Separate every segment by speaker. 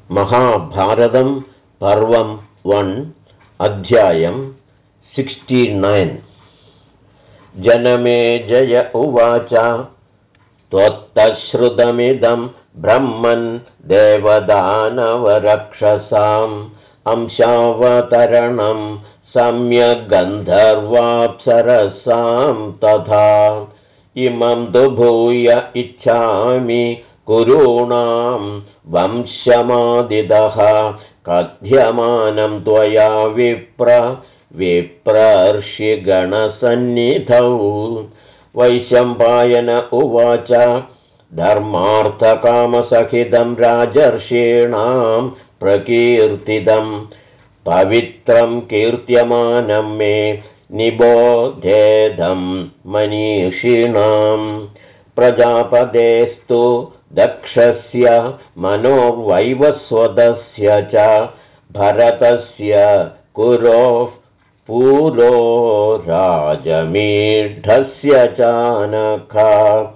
Speaker 1: महाभारतं पर्वं 1 अध्यायं 69। जनमेजय उवाच त्वत्तश्रुतमिदं ब्रह्मन् देवदानवरक्षसाम् अंशावतरणं सम्यग्गन्धर्वाप्सरसां तथा इमं तु भूय इच्छामि कुरूणां वंशमादिदः कथ्यमानं त्वया विप्रर्षिगणसन्निधौ। वैशम्पायन उवाच धर्मार्थकामसहितं राजर्षीणां प्रकीर्तितं पवित्रं कीर्त्यमानं मे निबोधेदं मनीषिणां। प्रजापतेस्तु दक्षस्य मनोवैवस्वतस्य च भरतस्य कुरोः पूरो राजमीढस्य चानका।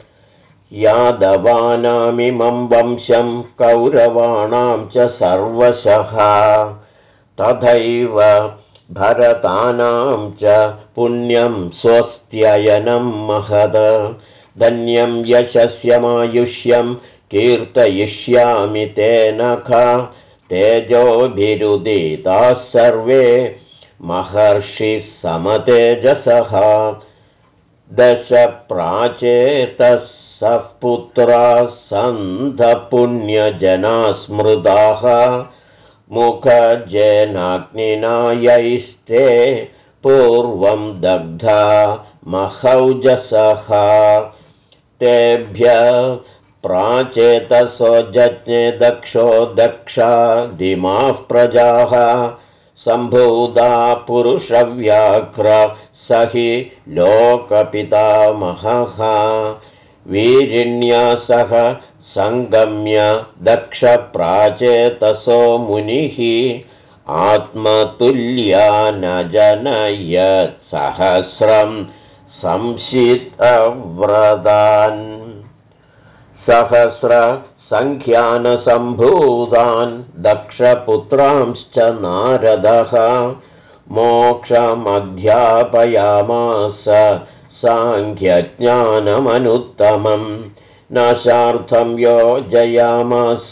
Speaker 1: यादवानामिमं वंशं कौरवाणां च सर्वशः तथैव भरतानां च पुण्यं स्वस्त्ययनं महद। धन्यं यशस्यमायुष्यं कीर्तयिष्यामि तेन तेजोभिरुदिताः सर्वे महर्षिः समतेजसः। दश प्राचेतः सपुत्राः सन्धपुण्यजना स्मृताः मुखजेनाग्निना यैस्ते पूर्वं दग्धा महौजसः। तेभ्य प्राचेतसो जज्ञे दक्षो दक्षादिमाः प्रजाः सम्भूता पुरुषव्याघ्र स हि लोकपितामहः। वीरिण्या सह संगम्य दक्षप्राचेतसो मुनिः आत्मतुल्या न जनयत् सहस्रं संशितव्रतान्। सहस्रसङ्ख्यानसम्भूतान् दक्षपुत्रांश्च नारदः मोक्षमध्यापयामास साङ्ख्यज्ञानमनुत्तमं। नाशार्थं योजयामास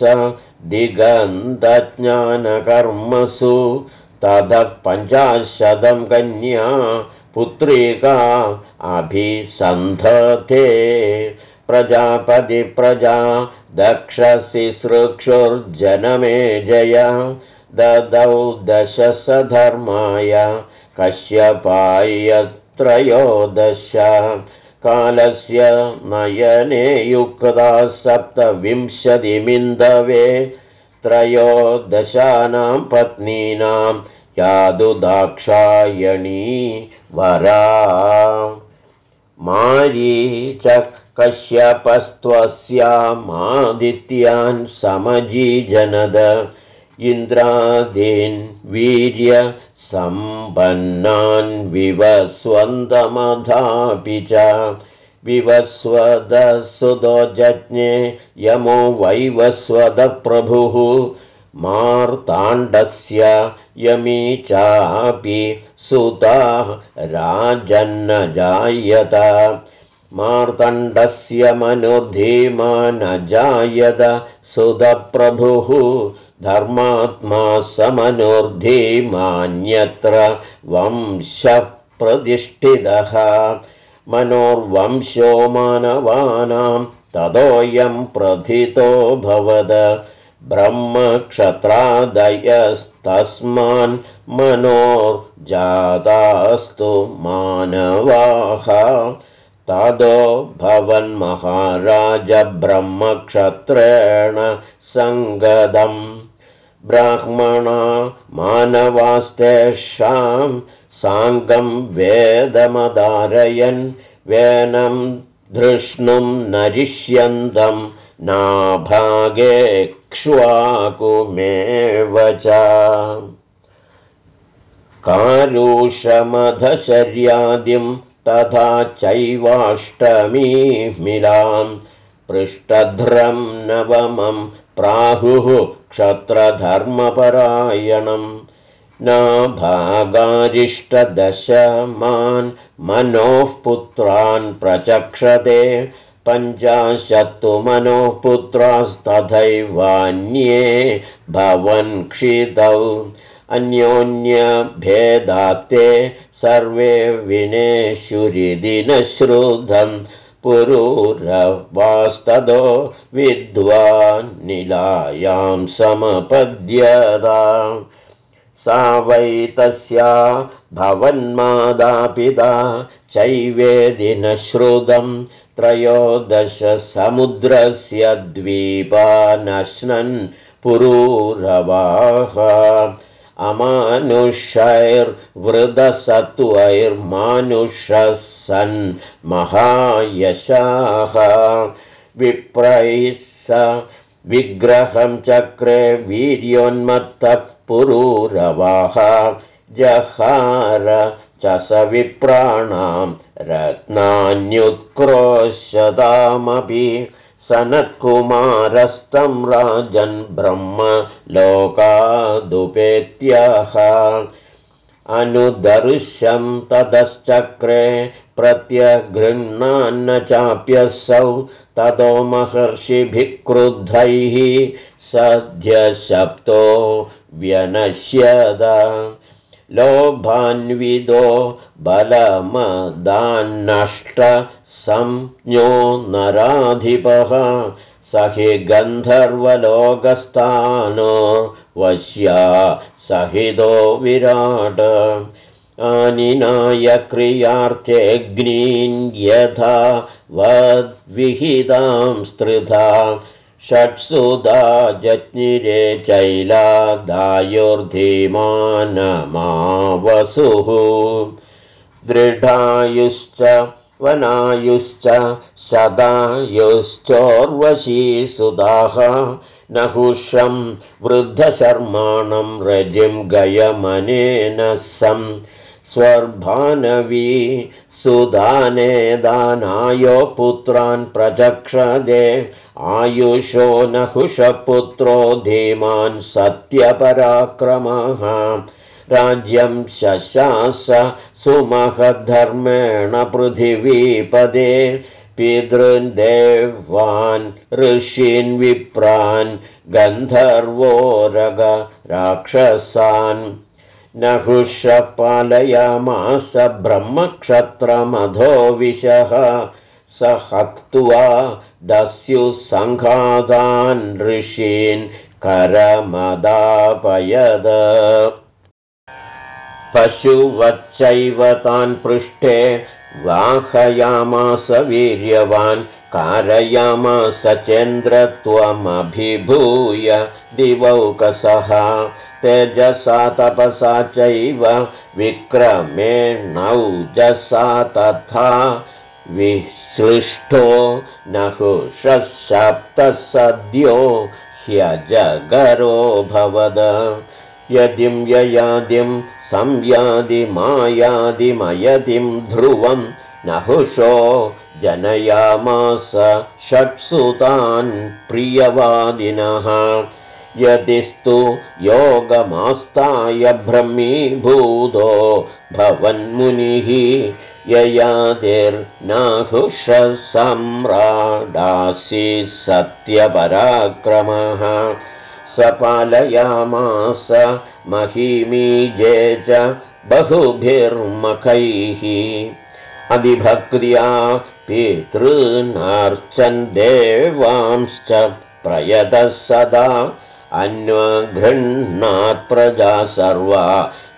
Speaker 1: दिगन्तज्ञानकर्मसु ततः 50 कन्या पुत्रिका अभिसन्धते। प्रजापतिप्रजा दक्षशिश्रुक्षुर्जनमेजय ददौ दशसधर्माय कश्यपाय 13। कालस्य नयने युक्ता 27मिन्दवे 13 पत्नीनां यादुदाक्षायणी वरा। मारीचः कश्यपस्त्वस्यामादित्यान् समजीजनद इन्द्रादीन् वीर्यसम्पन्नान् विवस्वन्दमधापि च। विवस्वदसुतो जज्ञे यमो वैवस्वदप्रभुः मार्ताण्डस्य यमी चापि सुता राजन्न जायत। मार्तण्डस्य मनुर्धीमान् जायत सुतप्रभुः धर्मात्मा समनुर्धीमान्यत्र वंशः प्रतिष्ठितः। मनोर्वंशो मानवानां ततोऽयं प्रथितो भवद। ब्रह्मक्षत्रादयस्तस्मान् मनोर्जातास्तु मानवाः। ततो भवन्महाराज ब्रह्मक्षत्रेण सङ्गदम्। ब्राह्मणा मानवास्तेषां साङ्गं वेदमदारयन् वेनं धृष्णुं नरिष्यन्तं नाभागेक्ष्वाकुमेव च। कारुषमधशर्यादिं तथा चैवाष्टमीमिलां पृष्ठध्रं नवमं प्राहुः क्षत्रधर्मपरायणम् नाभागारिष्टदशमान् मनोः पुत्रान् प्रचक्षते 50 मनोः पुत्रास्तथैवान्ये भवन् क्षितौ अन्योन्यभेदात्ते सर्वे विनेशुरिति न श्रुतं पुरूरवास्ततो विद्वान् निलायां समपद्यता सा वै तस्या भवन्मादापिता चैवेदि न श्रुतं 13 समुद्रस्य द्वीपानश्नन् पुरूरवाः अमानुषैर्वृदसत्वैर्मानुषः सन् महायशाः विप्रैः स विग्रहं चक्रे वीर्योन्मत्तः पुरूरवाः जहार च स विप्राणां रत्नान्युत्क्रोशतामपि सनत्कुमारस्तं राजन् ब्रह्म लोकादुपेत्यः अनुदर्शं ततश्चक्रे प्रत्यगृह्णान्न चाप्यसौ ततो महर्षिभिः क्रुद्धैः सद्यशप्तो व्यनश्यद लोभान्विदो बलमदान्नष्ट संज्ञो नराधिपः स हि गन्धर्वलोकस्थानो वश्या सहितो विराट आनिनाय क्रियार्थेऽग्नीन् यथा वद्विहितां स्त्रिधा षट्सुधा जज्ञिरे चैलादायुर्धीमानमावसुः दृढायुश्च वनायुश्च शतायुश्चोर्वशीसुधाः नहुषं वृद्धशर्माणं रजिं गयमनेन सं स्वर्भानवी सुधानेदानायो पुत्रान् प्रचक्षदे आयुषो नहुषपुत्रो धीमान् सत्यपराक्रमः राज्यं शशास सुमहद्धर्मेण पृथिवीपदे पितृदेवान् ऋषीन् विप्रान् गन्धर्वोरग राक्षसान् नहुष पालयामास ब्रह्मक्षत्रमधोविशः स हत्वा दस्युसङ्घातान् ऋषीन् करमदापयद पशुवच्चैव तान् पृष्ठे वाहयामास वीर्यवान् कारयामास चेन्द्रत्वमभिभूय दिवौकसः तेजसा तपसा चैव विक्रमेणौजसा तथा विसृष्टो नहुषः सप्तः सद्यो ह्यजगरो भवद यदिं ययादिं संयादिमायादिमयदिं ध्रुवं नहुषो जनयामास षट्सुतान् प्रियवादिनः यदिस्तु योगमास्ताय ब्रह्मीभूतो भवन्मुनिः ययादिर्नाहुषः सम्राडासि सत्यपराक्रमः स पालयामास महीमीजे च बहुभिर्मखैः अधिभक्त्या पितॄनर्चन् देवांश्च प्रयतः सदा अन्वगृह्णात् प्रजा सर्वा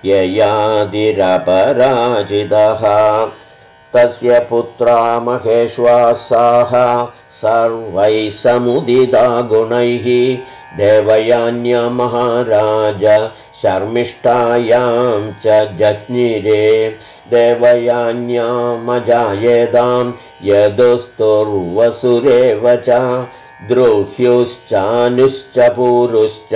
Speaker 1: ययादिरपराजितः तस्य पुत्रा महेश्वासाः सर्वैः समुदिता गुणैः देवयान्या महाराज शर्मिष्ठायां च जज्ञिरे देवयान्यामजायेदां यदुस्तुर्वसुरेव च द्रुह्युश्चानुश्च पूरुश्च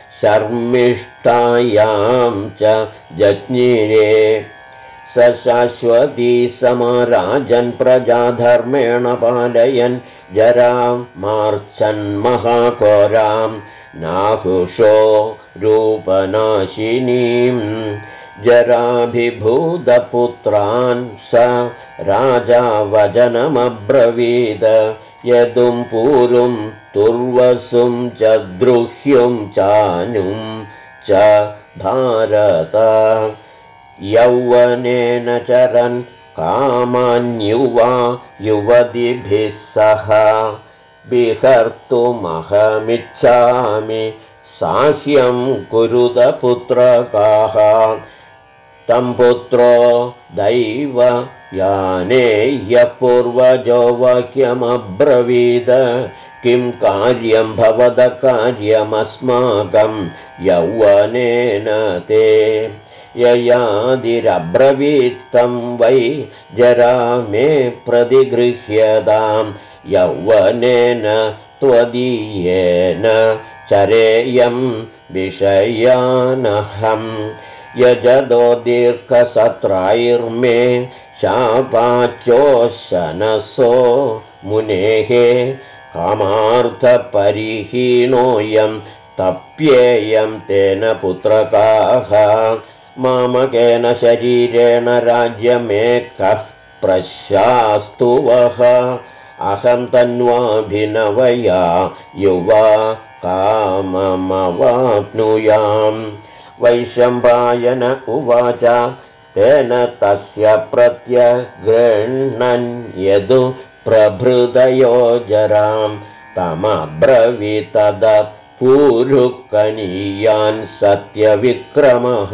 Speaker 1: शर्मिष्ठायां च जज्ञिरे स शाश्वती समाराजन् प्रजाधर्मेण पालयन् जरां मार्चन् महाघोरां नाहुषो रूपनाशिनीं जराभिभूतपुत्रान् स राजा वचनमब्रवीद यदुं पूरुं तुर्वसुं च द्रुह्युं चानुं च भारत यौवनेन चरन् कामान्युवा युवतिभिः सह विहर्तुमहमिच्छामि साह्यं कुरुत पुत्रकाः तं पुत्रो दैव याने यः पूर्वजो वाक्यमब्रवीद किं कार्यं भवद कार्यमस्माकं यौवनेन ते ययादिरब्रवीत्तं वै जरा मे प्रतिगृह्यतां यौवनेन त्वदीयेन चरेयं विषयानहं यजदो दीर्घसत्रायिर्मे शापाच्योशनसो मुनेः कामार्थपरिहीनोऽयं तप्येयं तेन पुत्रकाः मामकेन शरीरेण राज्यमेकः प्रशास्तु वः अहं तन्वाभिनवया युवा काममवाप्नुयाम् वैशम्पायन उवाच तेन तस्य प्रत्यगृह्णन् यदु प्रभृतयो जरां तमब्रवीतद पूरुकनीयान् सत्यविक्रमः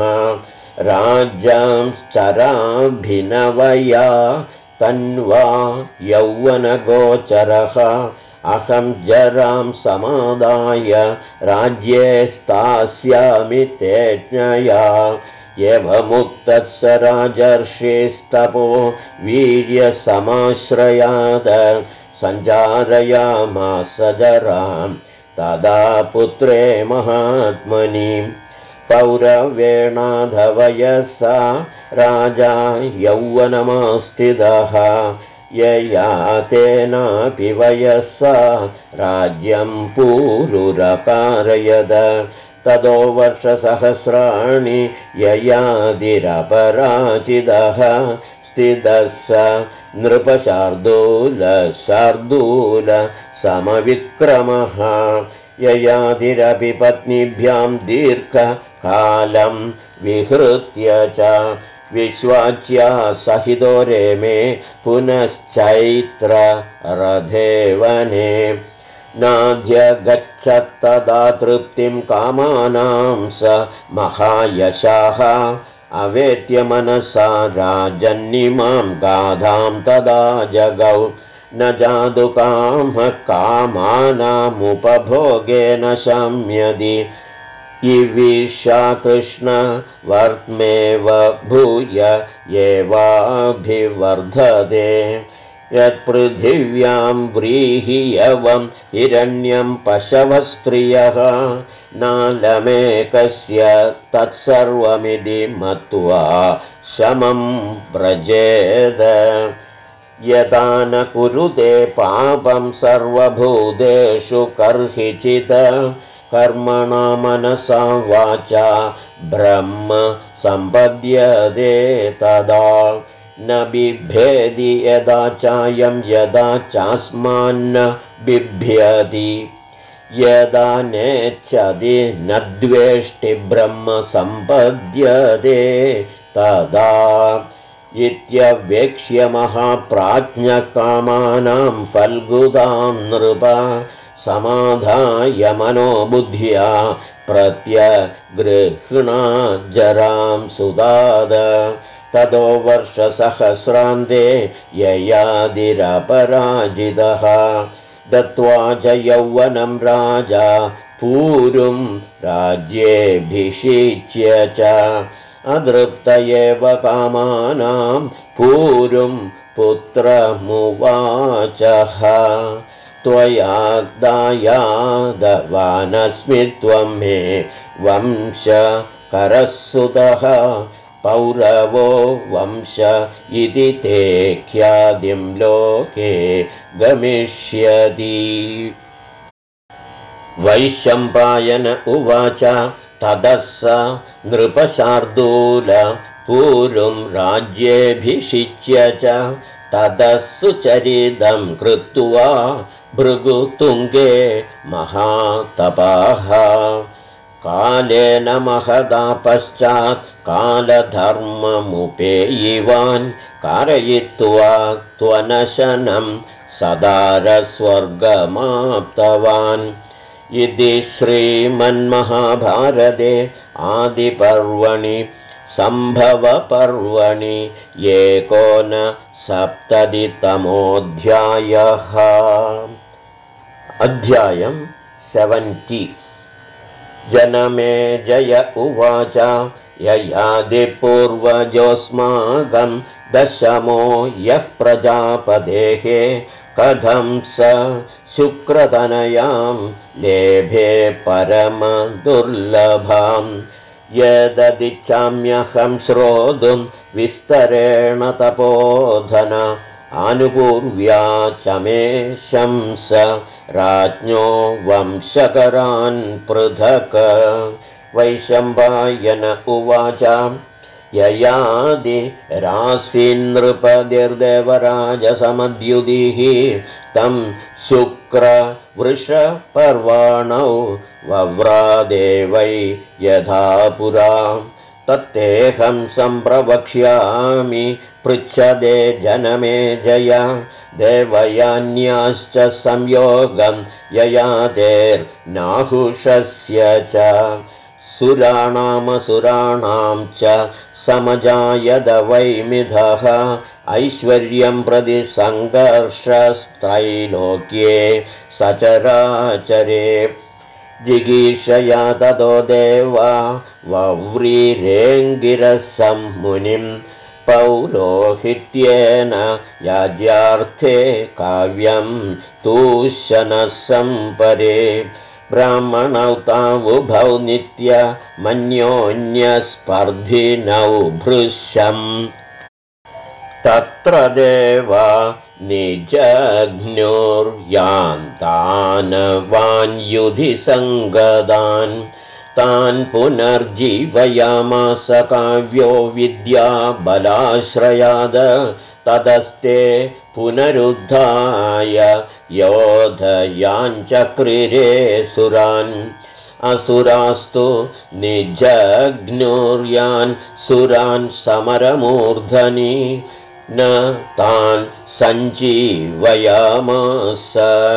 Speaker 1: राज्यांश्चराभिनवया तन्वा यौवनगोचरः अहं जरां समादाय राज्ये स्थास्यामि तेज्ञया एवमुक्तः स राजर्षिस्तपो वीर्यसमाश्रयात् सञ्चारयामास जरां तदा पुत्रे महात्मनि पौरवेणाधवयसा राजा यौवनमास्थितः यया तेनापि वयसा राज्यं पूरुरकारयद ततो वर्षसहस्राणि ययादिरपराजितः स्थितः स नृपशार्दूल समविक्रमः ययादिरपि पत्नीभ्यां दीर्घकालं विहृत्य च विश्वाच्या सहितो रेमे पुनश्चैत्र रथेवने नाध्यगच्छत्तदा तृप्तिं कामानां स महायशाः अवेत्य मनसा राजन्निमां गाधां तदा जगौ न जादुकामः कामानामुपभोगेन शम्यति इविषा कृष्णवर्त्मेव भूय एवाभिवर्धते यत्पृथिव्यां व्रीहियवं हिरण्यं पशवस्त्रियः नालमेकस्य तत्सर्वमिति मत्वा शमं व्रजेद यदा न कुरुते पापं सर्वभूतेषु कर्हिचित् कर्मणा मनसा वाचा ब्रह्म सम्पद्यते तदा न बिभ्येति यदा चायं यदा चास्मान्न बिभ्यति यदा नेच्छति न द्वेष्टि ब्रह्म सम्पद्यते तदा इत्यवेक्ष्य महाप्राज्ञकामानां फल्गुदां नृप समाधाय मनोबुद्ध्या प्रत्यगृह्णाजरां सुदाद ततो वर्षसहस्रान्ते ययादिरपराजितः दत्त्वा च यौवनं राजा पूरुं राज्येऽभिषिच्य च अदृप्त एव कामानां पूरुं पुत्रमुवाचः त्वया दायादवानस्मि त्वं मे वंशकरस्सुतः पौरवो वंश इति ते ख्यातिं लोके गमिष्यति। वैशम्पायन उवाच ततः स नृपशार्दूल पूरुं राज्येऽभिषिच्य च ततः सुचरितं कृत्वा भृगुतुङ्गे महातपाः कालेन महदा पश्चात् कालधर्ममुपेयिवान् कारयित्वा त्वनशनं सदारस्वर्गमाप्तवान् इति श्रीमन्महाभारते आदिपर्वणि सम्भवपर्वणि 69तमोऽध्यायः। अध्यायं 70। जनमेजय उवाच ययादिपूर्वजोऽस्माकं दशमो यः प्रजापतेः कथं स शुक्रतनयां लेभे परमदुर्लभां यददिच्छाम्यहं श्रोतुं विस्तरेण तपोधन आनुपूर्व्या च मे शंस राज्ञो वंशकरान् पृथक्। वैशम्पायन उवाच ययादिरासीन्नृपतिर्देवराजसमद्युदिः तं शुक्रवृषपर्वणौ वव्रादेवै यथा पुरा तत्तेऽहं सम्प्रवक्ष्यामि पृच्छदे जनमेजय देवयान्याश्च संयोगं ययातेर्नाहुषस्य च सुराणामसुराणां च समजायद वैमिधः ऐश्वर्यं प्रति सङ्घर्षस्त्रैलोक्ये सचराचरे जिगीषया ततो देवा वव्रीरेङ्गिरसं मुनिं पौरोहित्येन याज्यार्थे काव्यं तूष्णसम्परे ब्राह्मणौ तावुभौ नित्य मन्योन्यस्पर्धिनौ भृशम् तत्र देवा निजघ्नुर्यान्तान् युधि सङ्गदान् तान् पुनर्जीवयामास काव्यो विद्या बलाश्रयाद ततस्ते पुनरुद्धाय योधयाञ्चक्रिरे सुरान् असुरास्तु निजघ्नुर्यान् सुरान् समरमूर्धनि न तान् सञ्जीवयामास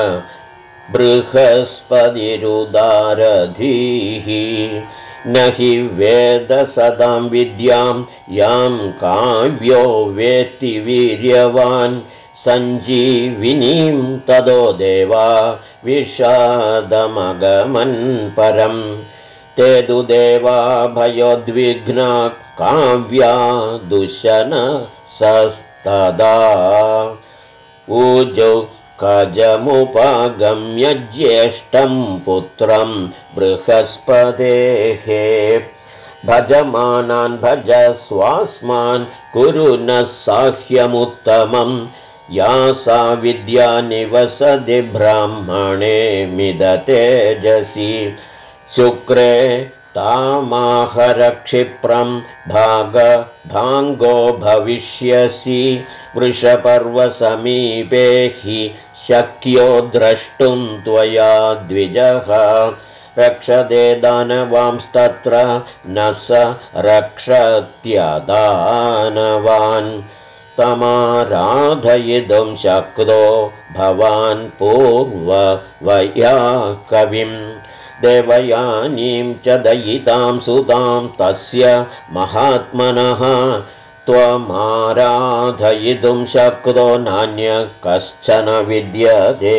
Speaker 1: बृहस्पतिरुदारधीः न हि वेद सदां विद्यां यां काव्यो वेत्ति वीर्यवान् सञ्जीविनीं ततो देवा विषादमगमन् परम् ते तु देवा भयोद्विघ्ना काव्या दुशनसस्तदा ऊजौ कजमुपागम्य ज्येष्ठं पुत्रं बृहस्पतेः भजमानान् भजस्वास्मान् कुरु नः साह्यमुत्तमं या सा विद्या निवसति ब्राह्मणे मिदतेजसि शुक्रे तामाहरक्षिप्रं भागभाङ्गो भविष्यसि वृषपर्वसमीपे हि शक्यो द्रष्टुं त्वया द्विजः रक्षते दानवांस्तत्र न स रक्षत्यदानवान् समाराधयितुं शक्तो भवान् पूर्ववया कविं देवयानीं च दयितां सुतां तस्य महात्मनः त्वमाराधयितुं शक्तो नान्यः कश्चन विद्यते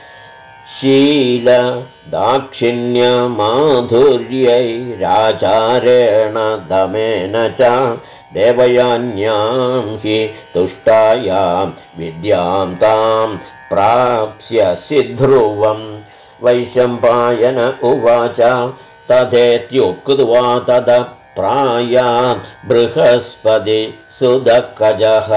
Speaker 1: शीलदाक्षिण्यमाधुर्यैराचारेण दमेन च देवयान्यां हि तुष्टायां विद्यां तां प्राप्स्यसि ध्रुवम् वैशम्पायन उवाच तथेत्युक्त्वा ततः प्रायान् बृहस्पति सुदकजः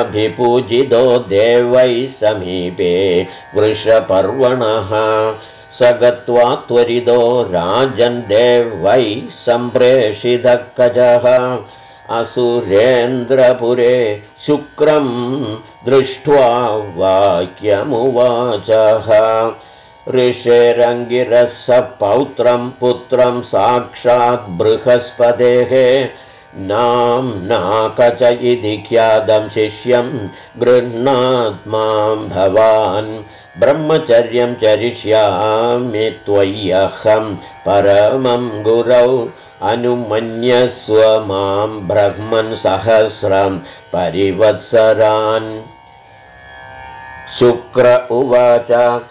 Speaker 1: तदाभिपूजितो देवैः समीपे वृषपर्वणः स गत्वा त्वरितो राजन् देवै सम्प्रेषितः कजः असुरेन्द्रपुरे शुक्रं दृष्ट्वा वाक्यमुवाचः ऋषेरङ्गिरस्य पौत्रं पुत्रं साक्षात् बृहस्पतेः नाम्ना कच इति ख्यातं शिष्यं गृह्णात् मां भवान् ब्रह्मचर्यं चरिष्यामि त्वय्यहं परमं गुरौ अनुमन्यस्व मां ब्रह्मन् सहस्रं परिवत्सरान् शुक्र उवाच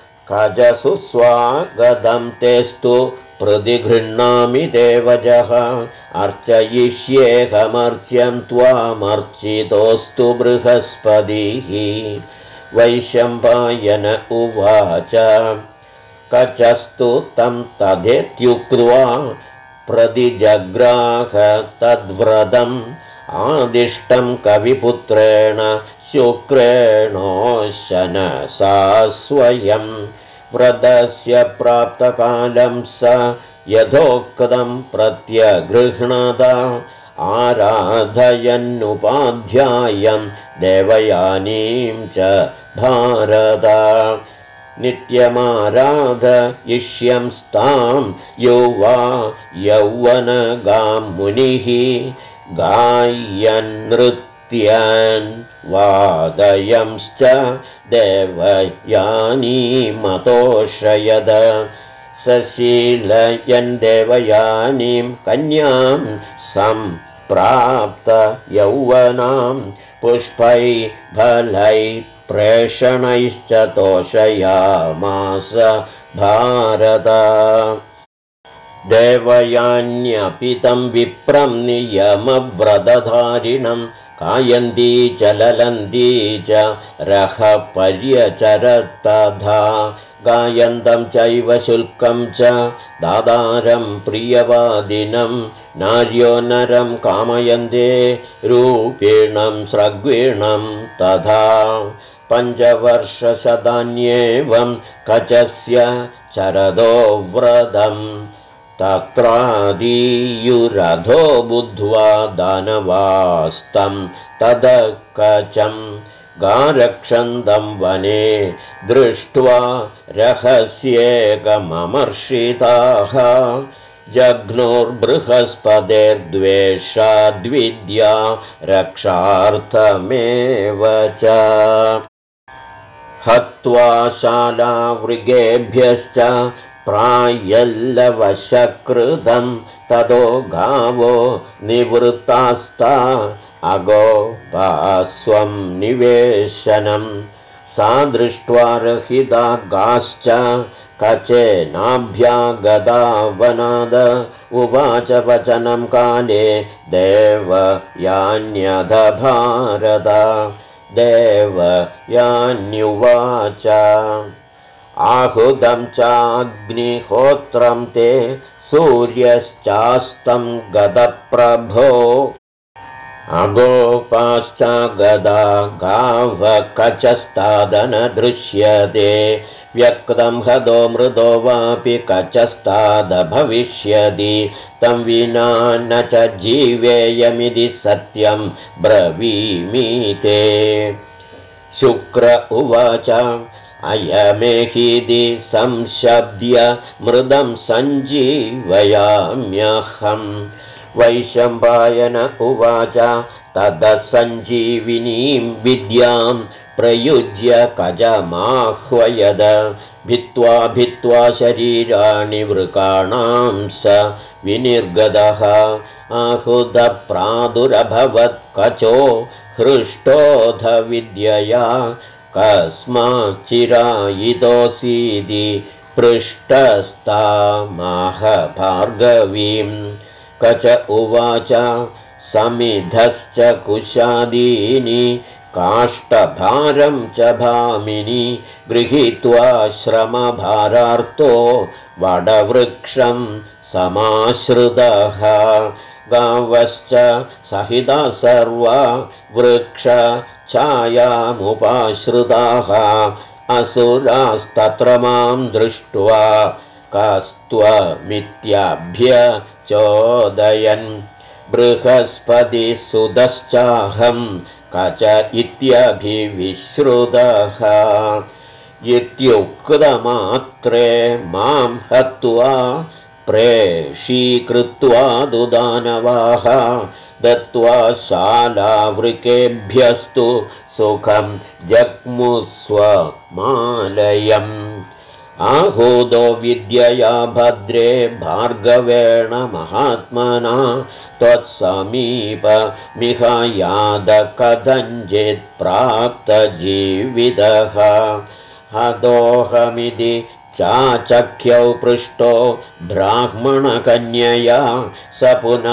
Speaker 1: कजसुस्वागतं तेस्तु प्रतिगृह्णामि देवजः अर्चयिष्येऽहमर्च्यं त्वामर्चितोऽस्तु बृहस्पतिः वैशम्पायन उवाच कचस्तु तं तदेत्युक्त्वा प्रतिजग्राह तद्व्रतम् आदिष्टं कविपुत्रेण शुक्रेणोशनसा स्वयं व्रतस्य प्राप्तकालं स यथोक्तं प्रत्यगृह्णत आराधयन्नुपाध्यायं देवयानीं च भारत नित्यमाराधयिष्यं स्तां युवा यौवनगां मुनिः गायन्नृत्यन् वादयंश्च देवयानीमतोषयद सशीलयन् देवयानीं कन्यां सम्प्राप्त यौवनां पुष्पै फलै प्रेषणैश्च तोषयामास भारत देवयान्यपि तं विप्रं नियमव्रतधारिणं कायन्ती च ललन्ती च रहपर्यचरत्तथा गायन्तं चैव शुल्कं च दादारं प्रियवादिनं नार्यो नरं कामयन्ते रूपिणं स्रग्वीणं तथा पञ्चवर्षशतान्येवं कचस्य चरदो व्रतम् तत्रादीयुरधो बुद्ध्वा दानवास्तं तदकचं गारक्षन्दं वने दृष्ट्वा रहस्येकममर्षिताः जघ्नुर्बृहस्पतेर्द्वेषाद्विद्या रक्षार्थमेव च हत्वा शालावृगेभ्यश्च प्रायल्लवशकृतं ततो गावो निवृत्तास्ता अगोपास्वं निवेशनं सा दृष्ट्वा रहिता गाश्च कचेनाभ्यागता वनाद उवाच वचनं काले देवयान्यध भारत देवयान्युवाच आहुतं चाग्निहोत्रं ते सूर्यश्चास्तं गदप्रभो अगोपाश्च गदा गावकचस्तादन दृश्यते व्यक्तं हदो मृदो वापि कचस्ताद भविष्यति तं विना न च जीवेयमिति सत्यं ब्रवीमि ते शुक्र उवाच अयमेहीति संशब्द्य मृदं सञ्जीवयाम्यहम् वैशम्पायन उवाच ततः सञ्जीविनीं विद्यां प्रयुज्य कजमाह्वयद भित्त्वा शरीराणि वृकाणां स विनिर्गतः आहुतप्रादुरभवत् कचो हृष्टोऽध विद्यया कस्माच्चिरायितोऽसीति पृष्टस्तामाह भार्गवीं कच उवाच समिधश्च कुशादीनि काष्ठभारं च भामिनि गृहीत्वा श्रमभारार्तो वडवृक्षं समाश्रितः गावश्च सहिता सर्वा वृक्षछायामुपाश्रिताः असुरास्तत्र मां दृष्ट्वा कस्त्वमित्याभ्यचोदयन् बृहस्पतिसुतश्चाहं कच इत्यभिविश्रुतः इत्युक्तमात्रे मां हत्वा प्रेषीकृत्वा दुदानवाः दत्त्वा शालावृकेभ्यस्तु सुखं जग्मुस्वमालयम् आहूतो विद्यया भद्रे भार्गवेण महात्मना त्वत्समीपमिहायादकथञ्चित् प्राप्तजीवितः हतोऽहमिति चाचख्यौ पृष्टो ब्राह्मणकन्यया स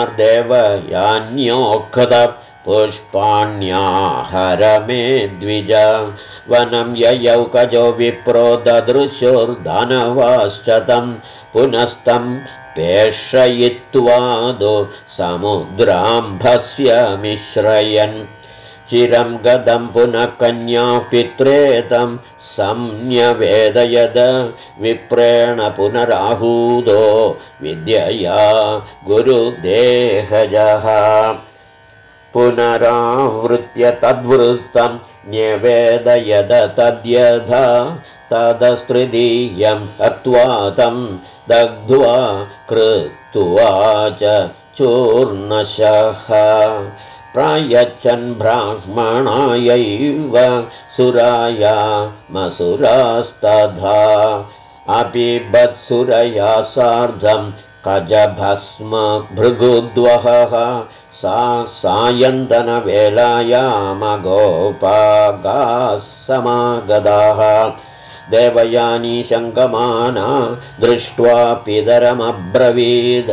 Speaker 1: पुनर्देवयान्योक्तपुष्पाण्याहर मे द्विज वनं ययौ कजो विप्रो ददृशुर्धनवाश्च तं पुनस्तं पेषयित्वादो समुद्राम्भस्य मिश्रयन् चिरं गदं पुनः कन्या पित्रेतं संन्यवेदयद विप्रेण पुनराहूतो विद्यया गुरुदेहजः पुनरावृत्य तद्वृत्तं न्यवेदयद तद्यथा तदस्तृतीयं हत्वा तं दग्ध्वा कृत्वा च चूर्णशः प्रायच्छन् ब्राह्मणायैव सुरायामसुरास्तथा अपिबत्सुरया सार्धं कजभस्म भृगुद्वहः सा सायन्तनवेलायामगोपागाः समागताः देवयानी शङ्कमाना दृष्ट्वा पितरमब्रवीद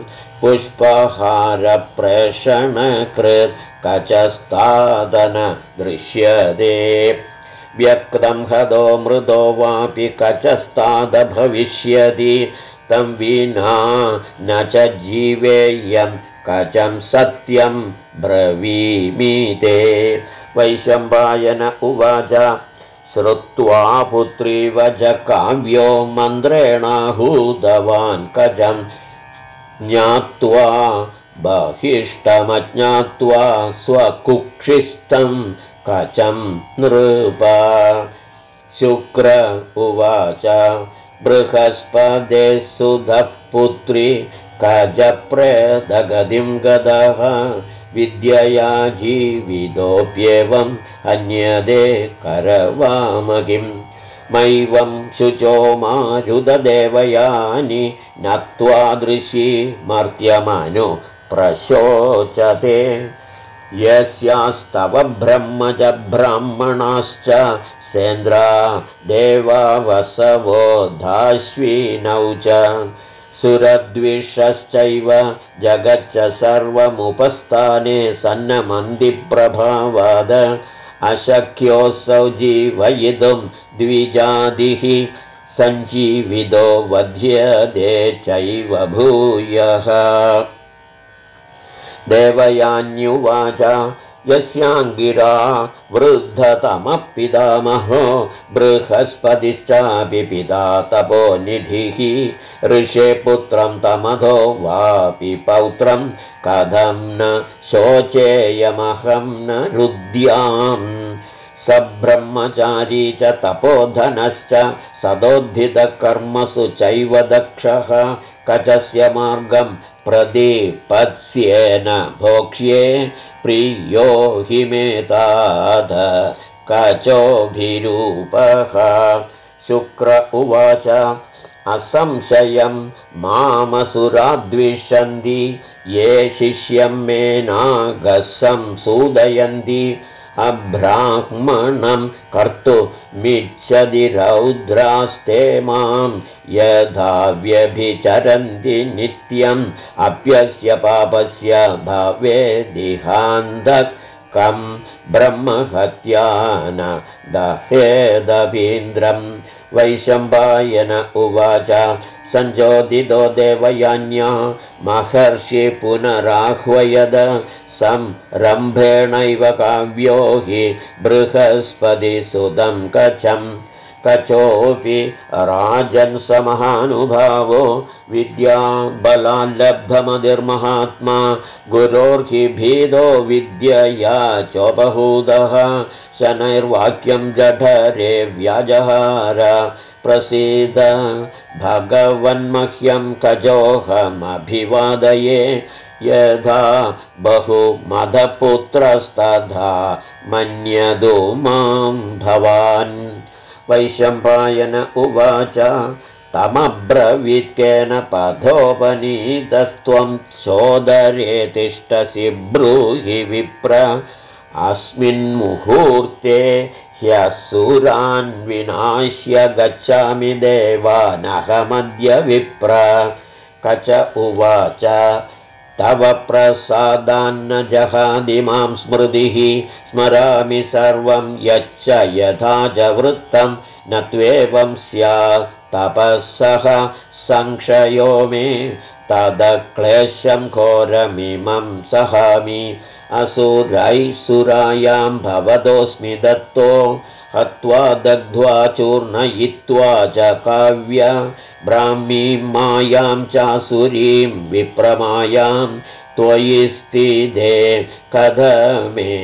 Speaker 1: पुष्पहारप्रेषणकृत् कचस्तादन दृश्यते व्यक्तं हदो मृदो वापि कचस्ताद भविष्यति तं विना न च जीवेयं कचं सत्यं ब्रवीमि ते वैशम्पायन उवाच श्रुत्वा पुत्रीवच काव्यो मन्त्रेणाहूतवान् कचं ज्ञात्वा बहिष्टमज्ञात्वा स्वकुक्षिस्थं कचं नृप शुक्र उवाच बृहस्पते सुधः पुत्री कजप्रेदगतिं गतः विद्यया जीवितोऽप्येवम् अन्यदे करवामगिं मैवं शुचो मारुददेवयानि नत्वा दृशी मर्त्यमनु प्रशोचते यस्यास्तव ब्रह्म च ब्राह्मणाश्च सेन्द्रा देवा वसवो धाश्विनौ च सुरद्विषश्चैव जगच्च सर्वमुपस्थाने सन्नमन्दिप्रभावाद अशक्योऽसौ जीवयितुं द्विजादिः सञ्जीवितो वध्यते चैव भूयः देवयान्युवाच यस्याङ्गिरा वृद्धतमः पितामहो बृहस्पतिश्चापि पिता तपोनिधिः ऋषे पुत्रं तमधो वापि पौत्रं कथं न शोचेयमहं न रुद्याम् स ब्रह्मचारी च तपोधनश्च सदोद्धितकर्मसु चैव दक्षः कचस्य मार्गं प्रदीपत्स्येन भोक्ष्ये प्रियो हि मेताद कचोभिरूपः शुक्र उवाच असंशयं मामसुराद्विषन्ति ये शिष्यं मे नागसं सूदयन्ति अब्राह्मणं कर्तुमिच्छति रौद्रास्ते मां यथा व्यभिचरन्ति नित्यम् अप्यस्य पापस्य भवेदिहान्धकं ब्रह्महत्या न दहेदभीन्द्रम् वैशम्पायन उवाच संजोदितो देवयान्या महर्षि पुनराह्वयद संरम्भेणैव काव्यो हि बृहस्पतिसुतं कचं कचोऽपि राजन् समहानुभावो विद्याबलाल्लब्धमतिर्महात्मा गुरोर्हि भीदो विद्यया चोपहूतः शनैर्वाक्यं जठरे व्याजहार प्रसीद भगवन्मह्यं कजोऽहमभिवादये यथा बहुमदपुत्रस्तथा मन्यदो मां भवान्। वैशम्पायन उवाच तमब्रवीत्केन पथोपनीतस्त्वं सोदरे तिष्ठसि ब्रूहि विप्र अस्मिन्मुहूर्ते ह्यसुरान् विनाश्य गच्छामि देवानहमद्य विप्र। कच उवाच तव प्रसादान्न जहादि मां स्मृतिः स्मरामि सर्वं यच्च यथा च वृत्तं न त्वेवं स्यात् तपःसः संशयो मे तदक्लेशं घोरमिमं सहामि असुरैः सुरायां भवतोऽस्मि दत्तो हत्वा दग्ध्वा चूर्णयित्वा च काव्य ब्राह्मीं मायां चासुरीं विप्रमायां त्वयि स्थिते कथमे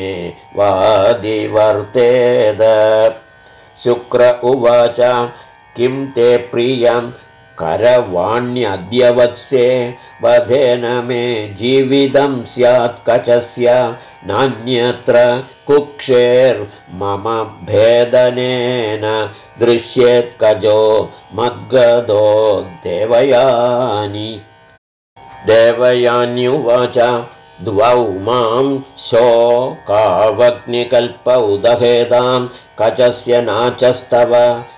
Speaker 1: वादिवर्तेद। शुक्र उवाच किं ते प्रियं करवाण्यद्य वत्से वधेन मे जीवितं स्यात् कचस्य नान्यत्र कुक्षेर्मम भेदनेन दृश्येत् कजो मद्गदो देवयानी। देवयान्युवाच द्वौ मां शोकावग्निकल्प उदहेतां कचस्य नाचस्तव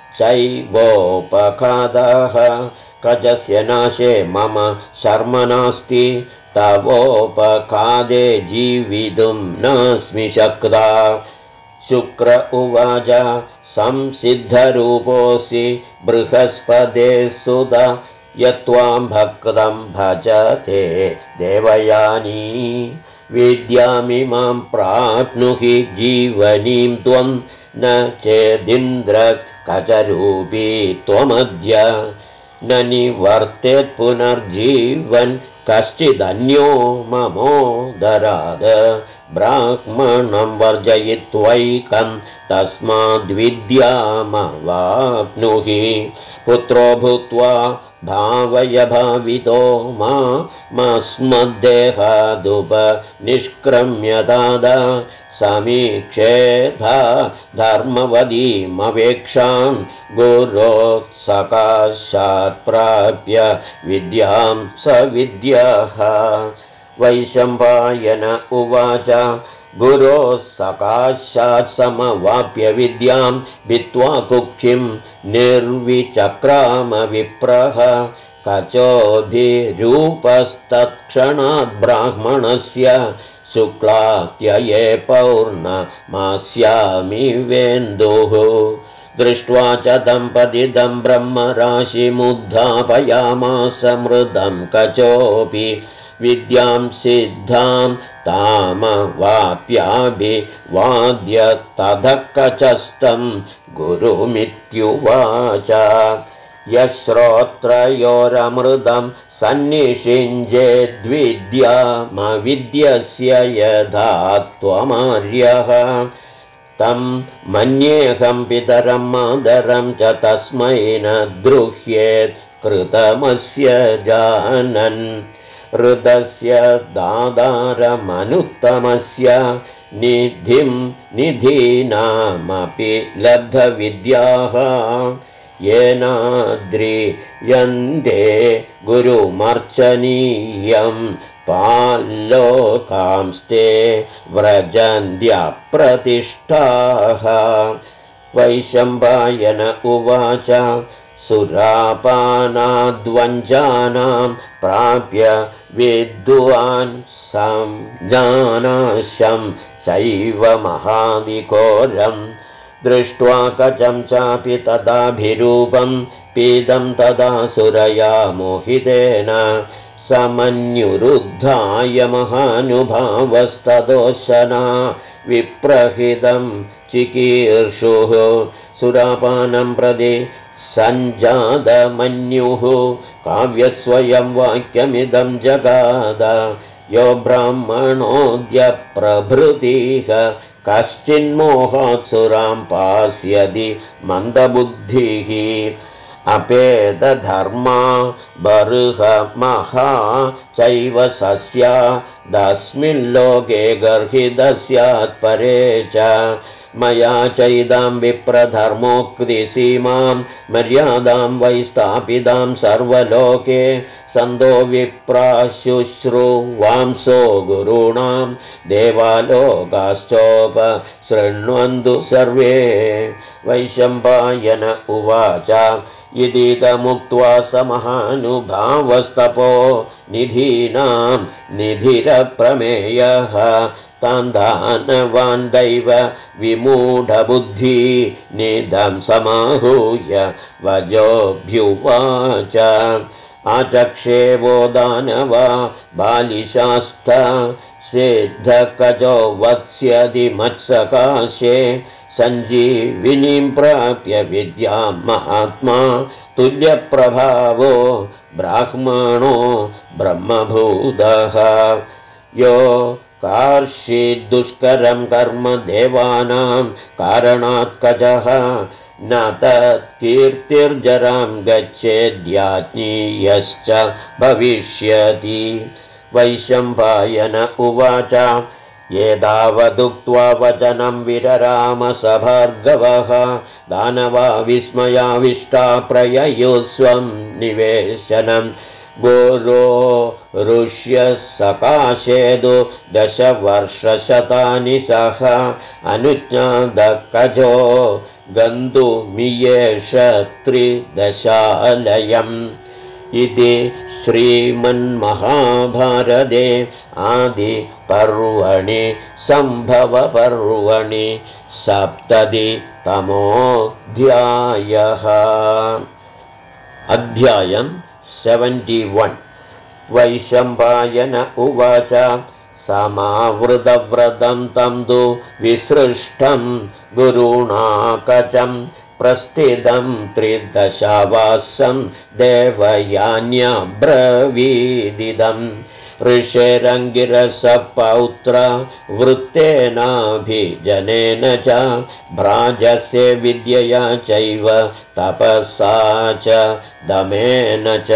Speaker 1: चैवोपखादः कचस्य नाशे मम शर्म नास्ति तवोपखादे जीवितुं नास्मि शक्ता। शुक्र उवाच संसिद्धरूपोऽसि बृहस्पते सुत यत्त्वां भक्तं भजते देवयानी विद्यामिमां प्राप्नुहि जीवनीं त्वं न चेदिन्द्र कचरूपी त्वमद्य न निवर्तेत् पुनर्जीवन् कश्चिदन्यो ममोदराद ब्राह्मणं वर्जयित्वैकं तस्माद्विद्यामवाप्नुहि पुत्रो भूत्वा भावय भावितो मास्मद्देहादुपनिष्क्रम्यताद समीक्षेधा धर्मवदीमवेक्षां गुरोत्सकाशात् प्राप्य विद्यां स विद्यः। वैशम्पायन उवाच गुरोः सकाशात् समवाप्य विद्यां भित्त्वा कुक्षिं निर्विचक्राम विप्रः कचोभिरूपस्तत्क्षणात् ब्राह्मणस्य शुक्लात्यये पौर्णमास्यामि वेन्दुः। दृष्ट्वा च दम्पतिदं ब्रह्मराशिमुद्धापयामास मृदं कचोऽपि विद्यां सिद्धां तामवाप्याभिवाद्य ततः कचस्तं गुरुमित्युवाच यश्रोत्रयोरमृतं सन्निषिञ्जेद्विद्यामविद्यस्य यथा त्वमार्यः तं मन्येऽहं पितरं मातरं च तस्मै न द्रुह्येत् कृतमस्य जानन् हृदस्य दादारमनुत्तमस्य निधिं निधीनामपि लब्धविद्याः येनाद्रियन्ते गुरुमर्चनीयं पाल्लोकांस्ते व्रजन्त्यप्रतिष्ठाः। वैशम्पायन उवाच सुरापानाद्वञ्जानां प्राप्य विद्वान् संजानाशं चैव महादिघोरं दृष्ट्वा कचं चापि तदाभिरूपं पीदं तदा सुरया मोहितेन समन्युरुद्धाय महानुभावस्तदोशना विप्रहितं चिकीर्षुः सुरापानं प्रति सञ्जातमन्युः काव्यस्वयं वाक्यमिदं जगाद यो ब्राह्मणोऽद्य प्रभृतिः कश्चिन्मोहात् सुरां पास्यति मन्दबुद्धिः अपेदधर्मा बर्हमहा चैव सस्या दस्मिल्लोके गर्हितस्यात् परे च मया चैदां विप्रधर्मोक्तिसीमां मर्यादां वै स्थापितां सर्वलोके सन्दो विप्राशुश्रुवांसो गुरूणां देवालोकाश्चोपशृण्वन्तु सर्वे। वैशम्पायन उवाच इदीदमुक्त्वा स महानुभावस्तपो निधीनां निधिरप्रमेयः तान्दानवान् दैव विमूढबुद्धि निदं समाहूय वजोऽभ्युवाच आचक्षेवो दानवा बालिशास्थ सिद्धकजो वत्स्यति मत्सकाशे सञ्जीविनीं प्राप्य विद्यां महात्मा तुल्यप्रभावो ब्राह्मणो ब्रह्मभूतः यो कार्षिद्दुष्करं कर्म देवानां कारणात् कजः न तत्कीर्तिर्जरां गच्छेद्याज्ञीयश्च भविष्यति। वैशम्पायन उवाच एतावदुक्त्वा वचनं विरराम स भार्गवः दानवा विस्मयाविष्टा प्रययुस्वं निवेशनं गोरो ऋष्यसकाशेदु 10 वर्षशतानि सह अनुज्ञातकजो गन्तुमियेष 3 इति श्रीमन्महाभारते आदिपर्वणि सम्भवपर्वणि 70तमोऽध्यायः। अध्यायं 71। वैशम्पायन उवाच समावृतव्रतं तं तु विसृष्टं गुरुणा कचं प्रस्थितं 13 देवयान्यब्रवीदिदं ऋषिरङ्गिरसपौत्र वृत्तेनाभिजनेन च भ्राजस्य विद्यया चैव तपसा च दमेन च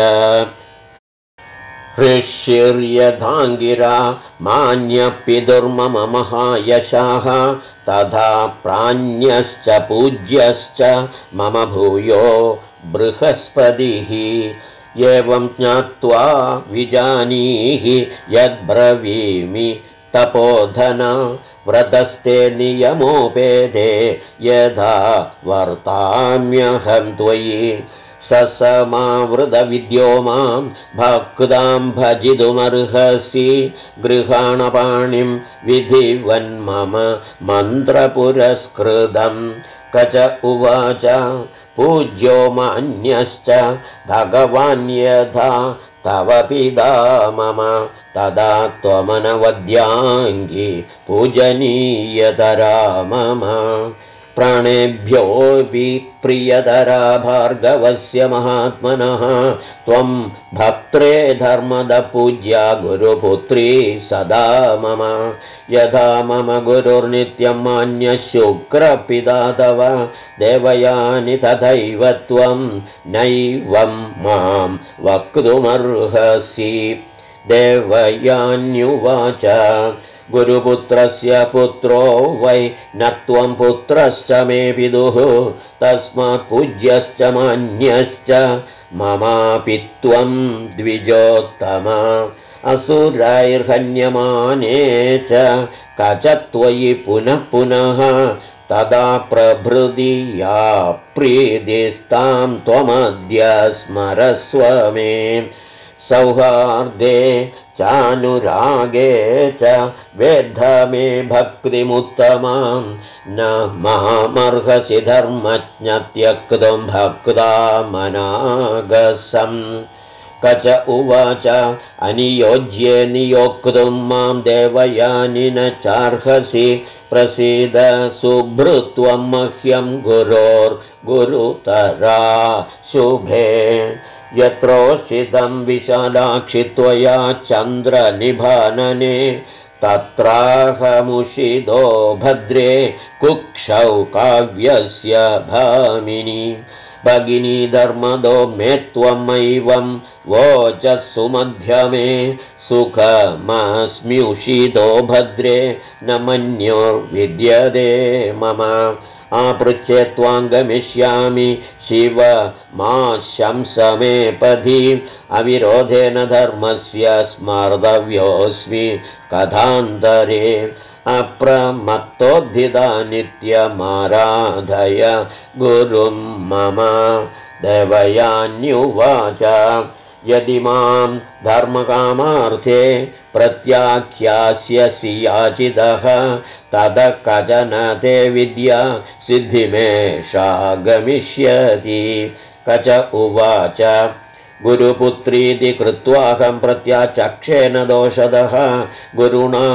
Speaker 1: ऋषिर्यथाङ्गिरा मान्यपितुर्मम महायशाः तथा प्राज्ञश्च पूज्यश्च मम भूयो बृहस्पतिः एवं ज्ञात्वा विजानीहि यद्ब्रवीमि तपोधन व्रतस्ते नियमोपेदे यथा वर्ताम्यहं त्वयि ससमावृतविद्यो मां भक्तां भजितुमर्हसि गृहाणपाणिं विधिवन्मम मन्त्रपुरस्कृतं कच उवाच पूज्यो मान्यश्च भगवान् यथा तव पिता मम तदा त्वमनवद्याङ्गी पूजनीयतरा मम प्राणेभ्योऽपि प्रियतरा भार्गवस्य महात्मनः त्वं भक्त्रे धर्मदपूज्या गुरुपुत्री सदा मम यथा मम गुरुर्नित्यं मान्यः शुक्रपिता तव देवयानि तथैव त्वं नैवं मां वक्तुमर्हसि। देवयान्युवाच गुरुपुत्रस्य पुत्रो वै न त्वं पुत्रश्च मे पितुः तस्मात् पूज्यश्च मान्यश्च ममापि त्वं द्विजोत्तम असुरैर्हन्यमाने च कच त्वयि पुनः पुनः तदा प्रभृतिया प्रीतिस्तां त्वमद्य स्मरस्व मे सौहार्दे चानुरागे च वेद्ध मे भक्तिमुत्तमां न मामर्हसि धर्मज्ञ त्यक्तुं भक्ता मनागसम् कच उवाच अनियोज्ये नियोक्तुं मां देवयानि न चार्हसि प्रसीद सुभृत्वं मह्यं गुरोर्गुरुतरा शुभे यत्रोषितं विशालाक्षि त्वया चन्द्रनिभानने तत्राहमुषिदो भद्रे कुक्षौ काव्यस्य भामिनी भगिनी धर्मदो मे त्वमैवं वोचः सुमध्यमे सुखमस्म्युषिदो भद्रे न मन्योर्विद्यते मम आपृच्छे त्वां गमिष्यामि शिव मा शंसमेपथि अविरोधेन धर्मस्य स्मर्तव्योऽस्मि कथान्तरे अप्रमत्तोद्धिता नित्यमाराधय गुरुं मम देवयान्युवाच यदि मां धर्मकामार्थे प्रत्याख्यास्यसि याचितः ततः कचन ते विद्या सिद्धिमेषा गमिष्यति कच उवाच गुरुपुत्रीति कृत्वाहं प्रत्याचक्षेण दोषदः गुरुणा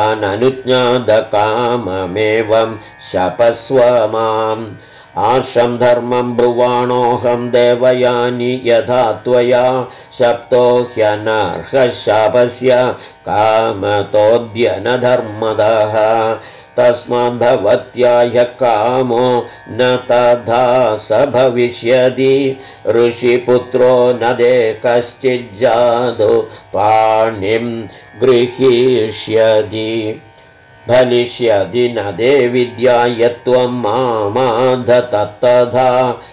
Speaker 1: चाननुज्ञातकाममेवं शपस्व माम् आर्षं धर्मं ब्रुवाणोऽहं देवयानि यथा त्वया शप्तो ह्यनर्हशापस्य कामतोऽद्य न धर्मदः तस्माद्भवत्या ह्यः कामो न तथा स भविष्यति ऋषिपुत्रो न दे कश्चिज्जादु पाणिं गृहीष्यति फलिष्यति न दे विद्या यत्त्वं मामाध तत्तथा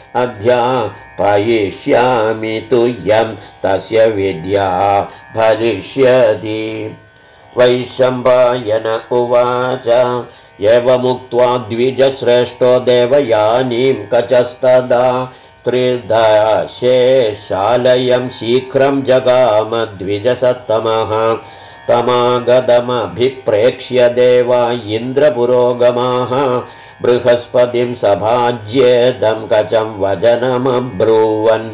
Speaker 1: अध्यापयिष्यामि तुह्यं तस्य विद्या फलिष्यति वैशम्पायन उवाच एवमुक्त्वा द्विजश्रेष्ठो देवयानीं कचस्तदा त्रिदशेशालयं शीघ्रं जगाम द्विजसत्तमः तमागतमभिप्रेक्ष्य देवा इन्द्रपुरोगमाः बृहस्पतिं सभाज्येदं कचं वचनमब्रूवन्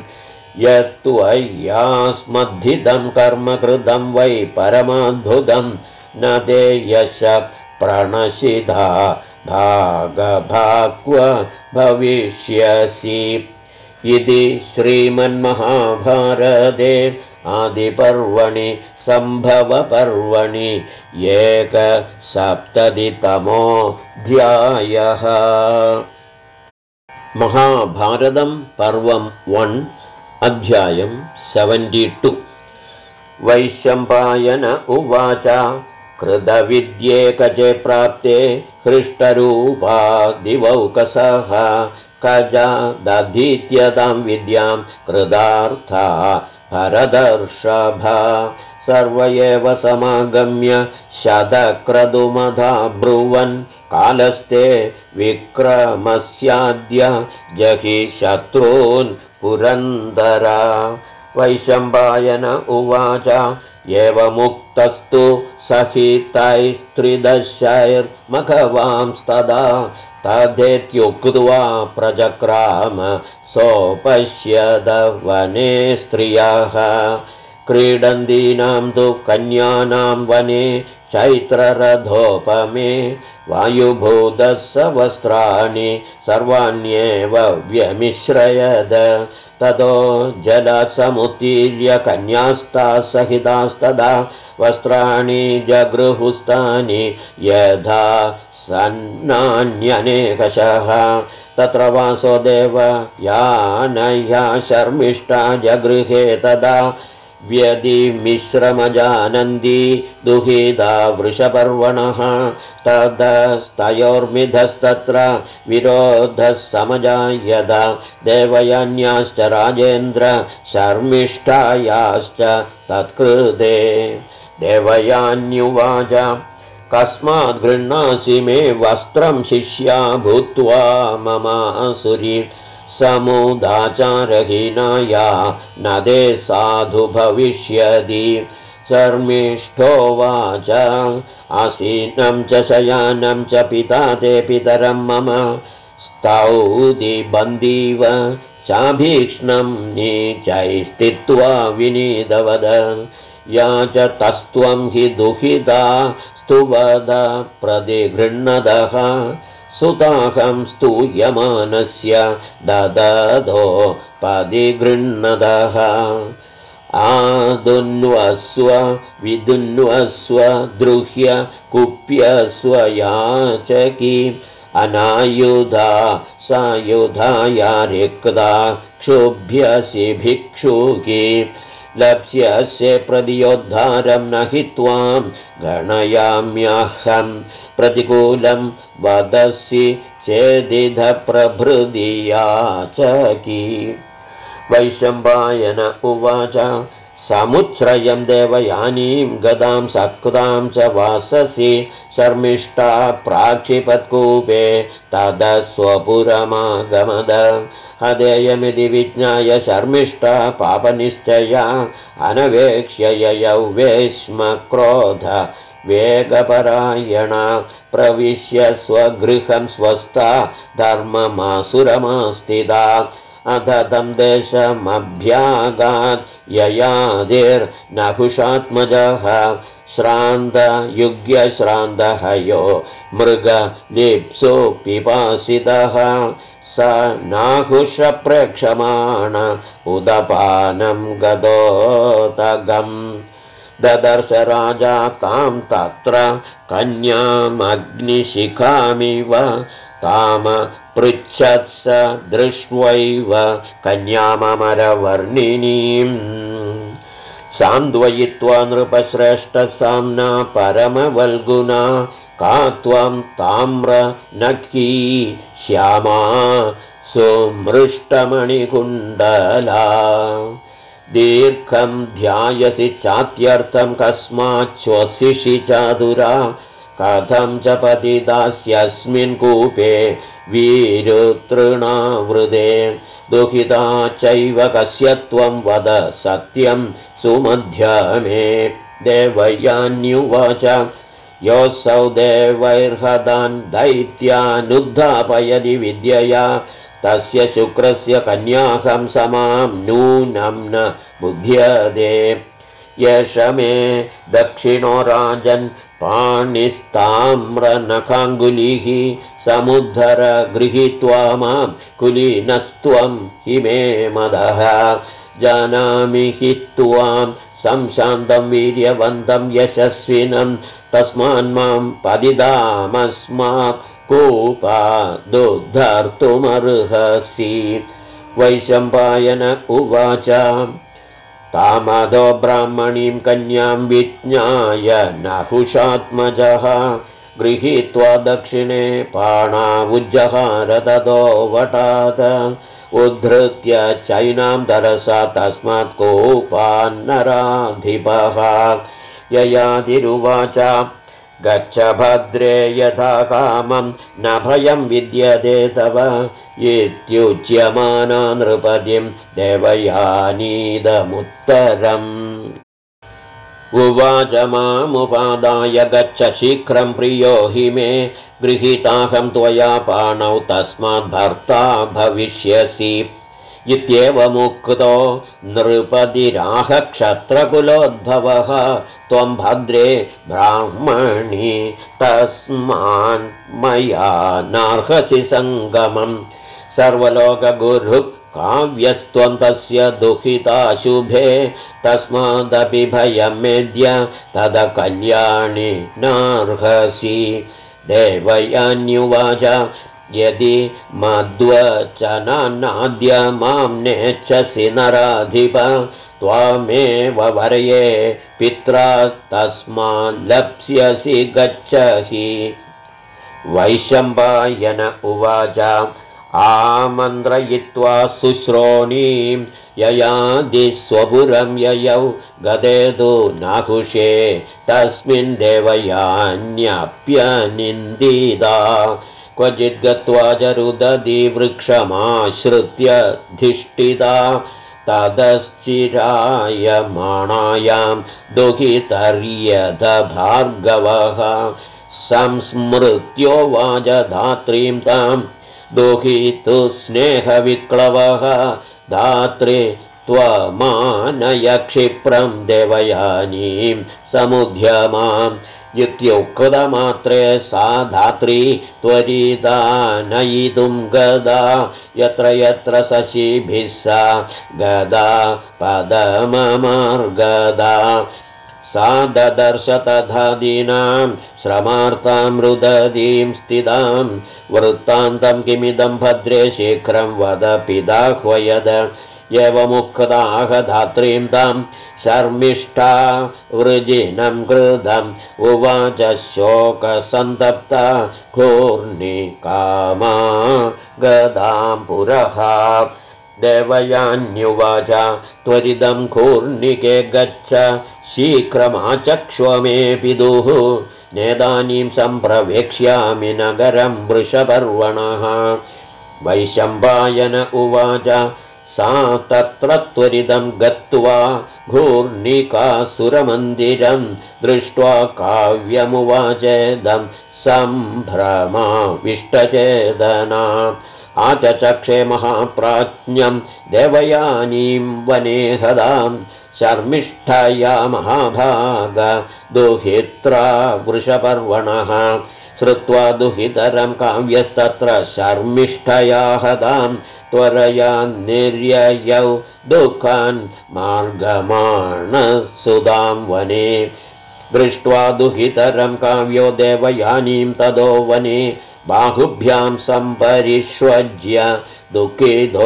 Speaker 1: यत्त्वय्यास्मद्धितं कर्म कृतं वै परमाद्भुतं न ते यश प्रणशिधा भागभाक्व भविष्यसि इति श्रीमन्महाभारते आदिपर्वणि सम्भवपर्वणि 170तमोऽध्यायः। महाभारतं पर्वं 1 अध्यायं 72। वैशम्पायन उवाच कृतविद्ये कचे प्राप्ते हृष्टरूपा दिवौकसः कजा दधीत्यतां विद्यां कृतार्था भरदर्षभा सर्व एव समागम्य शतक्रतुमधा ब्रुवन् कालस्ते विक्रमस्याद्य जहि शत्रून् पुरन्दरा वैशम्पायन उवाच एवमुक्तस्तु सहितैस्त्रिदशैर्मघवांस्तदा तथेत्युक्त्वा प्रचक्राम सोपश्यदवने स्त्रियः क्रीडन्तीनां तु कन्यानां वने चैत्ररथोपमे वायुभूतस्य वस्त्राणि सर्वाण्येव व्यमिश्रयद ततो जलसमुत्तीर्य कन्यास्ताः सहितास्तदा वस्त्राणि जगृहुस्तानि यथा सन्नान्यनेकशः तत्र वासो देवयानया शर्मिष्ठा जगृहे तदा व्यधिमिश्रमजानन्दी दुहिता वृषपर्वणः ततस्तयोर्मिधस्तत्र विरोधः समजायत देवयान्याश्च राजेन्द्र शर्मिष्ठायाश्च तत्कृते देवयान्युवाच कस्मात् गृह्णासि मे वस्त्रं शिष्या भूत्वा मम असुरी समुदाचारहीनाया न ते साधु भविष्यति शर्मिष्ठोवाच आसीनं च शयानं च पिता ते पितरं मम स्तौति बन्दीव चाभीक्ष्णं नीचैस्थित्वा विनीतवद या च तस्त्वं हि दुहिता स्तुवद प्रतिगृह्णदः सुताहं स्तूयमानस्य दददो पदिगृह्णदः आदुन्वस्व विदुन्वस्व द्रुह्य कुप्यस्व याचकी अनायुधा सायुधाया रिक्ता क्षुभ्यसि भिक्षुकी लप्स्यस्य प्रतियोद्धारं न हि त्वां गणयाम्यहं प्रतिकूलं वदसि चेदिधप्रभृति याचकी वैशम्पायन उवाच समुच्छ्रयं देवयानीं गदां सकृतां च वाससि शर्मिष्ठा प्राक्षिपत्कूपे तदस्वपुरमागमद हदेयमिति विज्ञाय शर्मिष्ठा पापनिश्चया अनवेक्ष्य ययौ वेश्मक्रोध वेगपरायणा प्रविश्य स्वगृहं स्वस्था धर्ममासुरमास्थिता अधतं देशमभ्यागात् ययादिर्नहुषात्मजः श्रान्तयुग्यश्रान्तहयो मृगलिप्सु पिपासितः स नाहुषप्रेक्षमाण उदपानं गदोदगम् ददर्श राजा तां तत्र कन्यामग्निशिखामिव ताम पृच्छत्स दृष्ट्वैव कन्याममरवर्णिनीम् सान्द्वयित्वा नृपश्रेष्ठसाम्ना परमवल्गुना का त्वं ताम्रनखी श्यामा सुमृष्टमणिकुण्डला दीर्घं ध्यायसि चात्यर्थं कस्माच्छ्वसिषि चादुरा कथं च पतितास्यस्मिन् कूपे वीरुतृणावृदे दुःखिता चैव कस्य त्वं वद सत्यं सुमध्यमे देवयान्युवाच योऽसौ देवैर्हदान् दैत्यानुद्धापयति विद्यया तस्य शुक्रस्य कन्याहं समां नूनं न बुध्यते यश मे दक्षिणो राजन् पाणिस्ताम्रनखाङ्गुलिः समुद्धर गृहीत्वा मां कुलीनस्त्वं हि मे मदः जानामि हि त्वां संशान्तं वीर्यवन्तं यशस्विनं तस्मान्मां पतितामस्मात् कूपादुद्धर्तुमर्हसि वैशम्पायन उवाच तामदो ब्राह्मणीं कन्यां विज्ञाय नहुषात्मजः गृहीत्वा दक्षिणे पाणावुज्जहार ततो वटात् उद्धृत्य चैनां तरसा तस्मात् कूपान्नराधिपः ययातिरुवाच गच्छ भद्रे यथा कामं न भयं विद्यते तव इत्युच्यमाना नृपतिं देवयानीदमुत्तरम् उवाच मामुपादाय गच्छ शीघ्रं प्रियो हि मे गृहीताहं त्वया पाणौ तस्मात् भर्ता भविष्यसि इत्येवमुक्तो नृपतिराह क्षत्रकुलोद्भवः त्वं भद्रे ब्राह्मणि तस्मान् मया नार्हसि सङ्गमम् सर्वलोकगुरुः काव्यस्त्वं तस्य दुःखिता शुभे तस्मादपि भयं मेद्य तद कल्याणि नार्हसि देवयान्युवाच यदि मद्वचनाद्य मां नेच्छसि नराधिप त्वामेव वर्ये पित्रा तस्मान् लप्स्यसि गच्छहि वैशम्पायन उवाच आमन्त्रयित्वा शुश्रोणीं ययादिस्वपुरं ययौ गदेतु नाहुषे तस्मिन् देवयान्यप्यनिन्दिता क्वचित् गत्वा च रुदती वृक्षमाश्रित्य धिष्ठिता तदश्चिरायमाणायां दुःखितर्यथ भार्गवः संस्मृत्योवाच धात्रीं तां दुःखितु स्नेहविक्लवः धात्रे त्वमानय क्षिप्रं देवयानीं समुद्यमां इत्युक्तमात्रे सा धात्री त्वरिता नयितुं गदा यत्र यत्र शशिभिः सा गदा पदममर्गदा सा ददर्श तथा दीनां श्रमार्तां रुदतीं स्थितां वृत्तान्तं किमिदं भद्रे शीघ्रं वद पिताह्वयद एवमुक्ताः धात्रीं तां शर्मिष्ठा वृजिनं कृतम् उवाच शोकसन्तप्ता घूर्णिकामा गदां पुरः देवयान्युवाच त्वरितं घूर्णिके गच्छ शीघ्रमाचक्ष्व मे पितुः नेदानीं सम्प्रवेक्ष्यामि नगरं वृषपर्वणः वैशम्पायन उवाच सा तत्र त्वरितं गत्वा घूर्णिकासुरमन्दिरं दृष्ट्वा काव्यमुवाचेदं सम्भ्रमाविष्टचेदना आचचक्षे महाप्राज्ञं देवयानीं वने सदां शर्मिष्ठया महाभाग दुहित्रा वृषपर्वणः श्रुत्वा दुहितरं काव्यस्तत्र शर्मिष्ठया हतां त्वरया निर्ययौ दुःखान् मार्गमाणसुदां वने दृष्ट्वा दुहितरं काव्यो देवयानीं तदो वने बाहुभ्यां सम्परिष्वज्य दुःखितो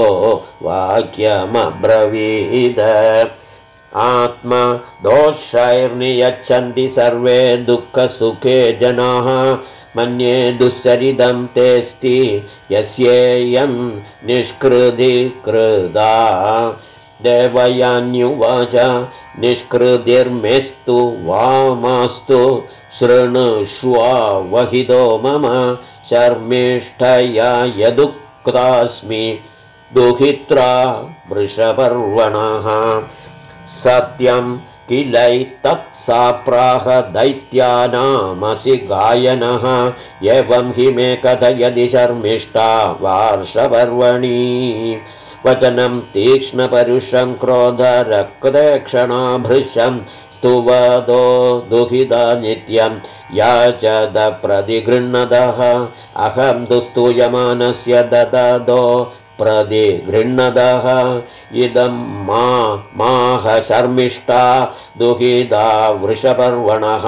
Speaker 1: वाक्यमब्रवीद आत्मा दोषैर्नियच्छन्ति सर्वे दुःखसुखे जनाः मन्ये दुःसरिदं तेऽस्ति यस्येयं निष्कृतिकृता देवयान्युवाच निष्कृतिर्मेस्तु वा मास्तु शृणुष्वावहितो मम शर्मिष्ठया यदुक्तास्मि दुहित्रा वृषपर्वणः सत्यं किलैतत्सा प्राह दैत्यानामसि गायनः एवं हि मे कथयदि शर्मिष्ठा वार्षपर्वणि वचनं तीक्ष्णपरुषं क्रोधरक्तक्षणाभृशं स्तुवदो दुहिता नित्यं याचद प्रतिगृह्णदः अहं तु स्तूयमानस्य दददो प्रतिगृह्णदः इदं माह शर्मिष्ठा दुहिता वृषपर्वणः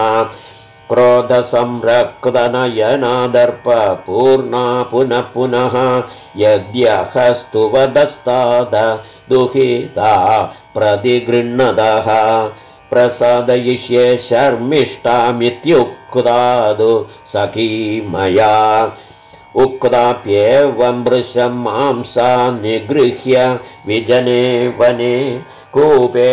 Speaker 1: क्रोधसंरक्तनयनादर्पपूर्णा पुनः पुनः यद्यहस्तुवदस्ताद दुहिता प्रतिगृह्णदः प्रसादयिष्ये शर्मिष्ठामित्युक्तादु सखी मया उक्ताप्येवं वृषं मांसा निगृह्य विजने वने कूपे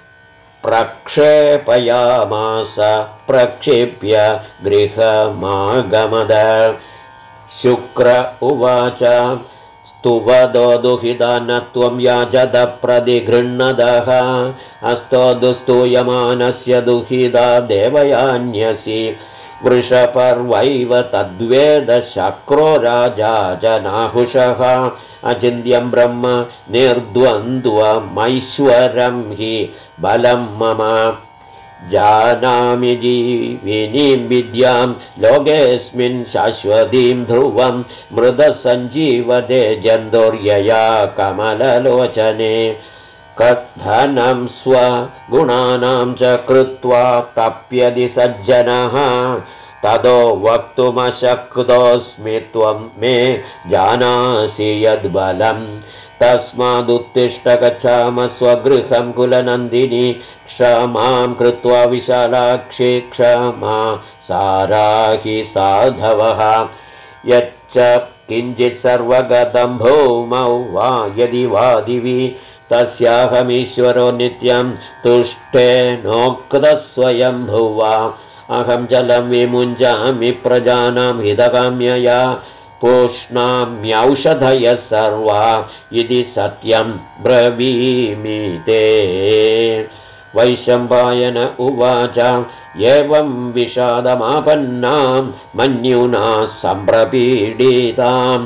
Speaker 1: प्रक्षेपयामास प्रक्षिप्य गृहमागमद शुक्र उवाच स्तुवदो दुहिता न त्वं याचद प्रतिगृह्णदः अस्तो दुस्तूयमानस्य दुहिता देवयान्यसि वृषपर्वैव तद्वेद शक्रो राजा जनाहुषः अचिन्त्यं ब्रह्म निर्द्वन्द्वमैश्वरं हि बलं मम जानामि जीविनीं विद्यां लोकेऽस्मिन् शाश्वतीं ध्रुवं मृदसञ्जीवते जन्तोर्यया कमललोचने कथनं स्वगुणानां च कृत्वा तप्यति सज्जनः ततो वक्तुमशक्तोऽस्मि त्वं मे जानासि यद्बलं तस्मादुत्तिष्ठ गच्छामः स्वगृहं कुलनन्दिनी क्षमां कृत्वा विशालाक्षी क्षमा साराहि साधवः यच्च किञ्चित् सर्वगतं भूमौ वा यदि वा दिवि तस्याहमीश्वरो नित्यं तुष्टेनोक्तः स्वयं भुवा अहं जलं विमुञ्जामि प्रजानां हितकाम्यया पूष्णाम्यौषधयः सर्वा इति सत्यं ब्रवीमि ते वैशम्पायन उवाच एवं विषादमापन्नां मन्युना सम्प्रपीडितां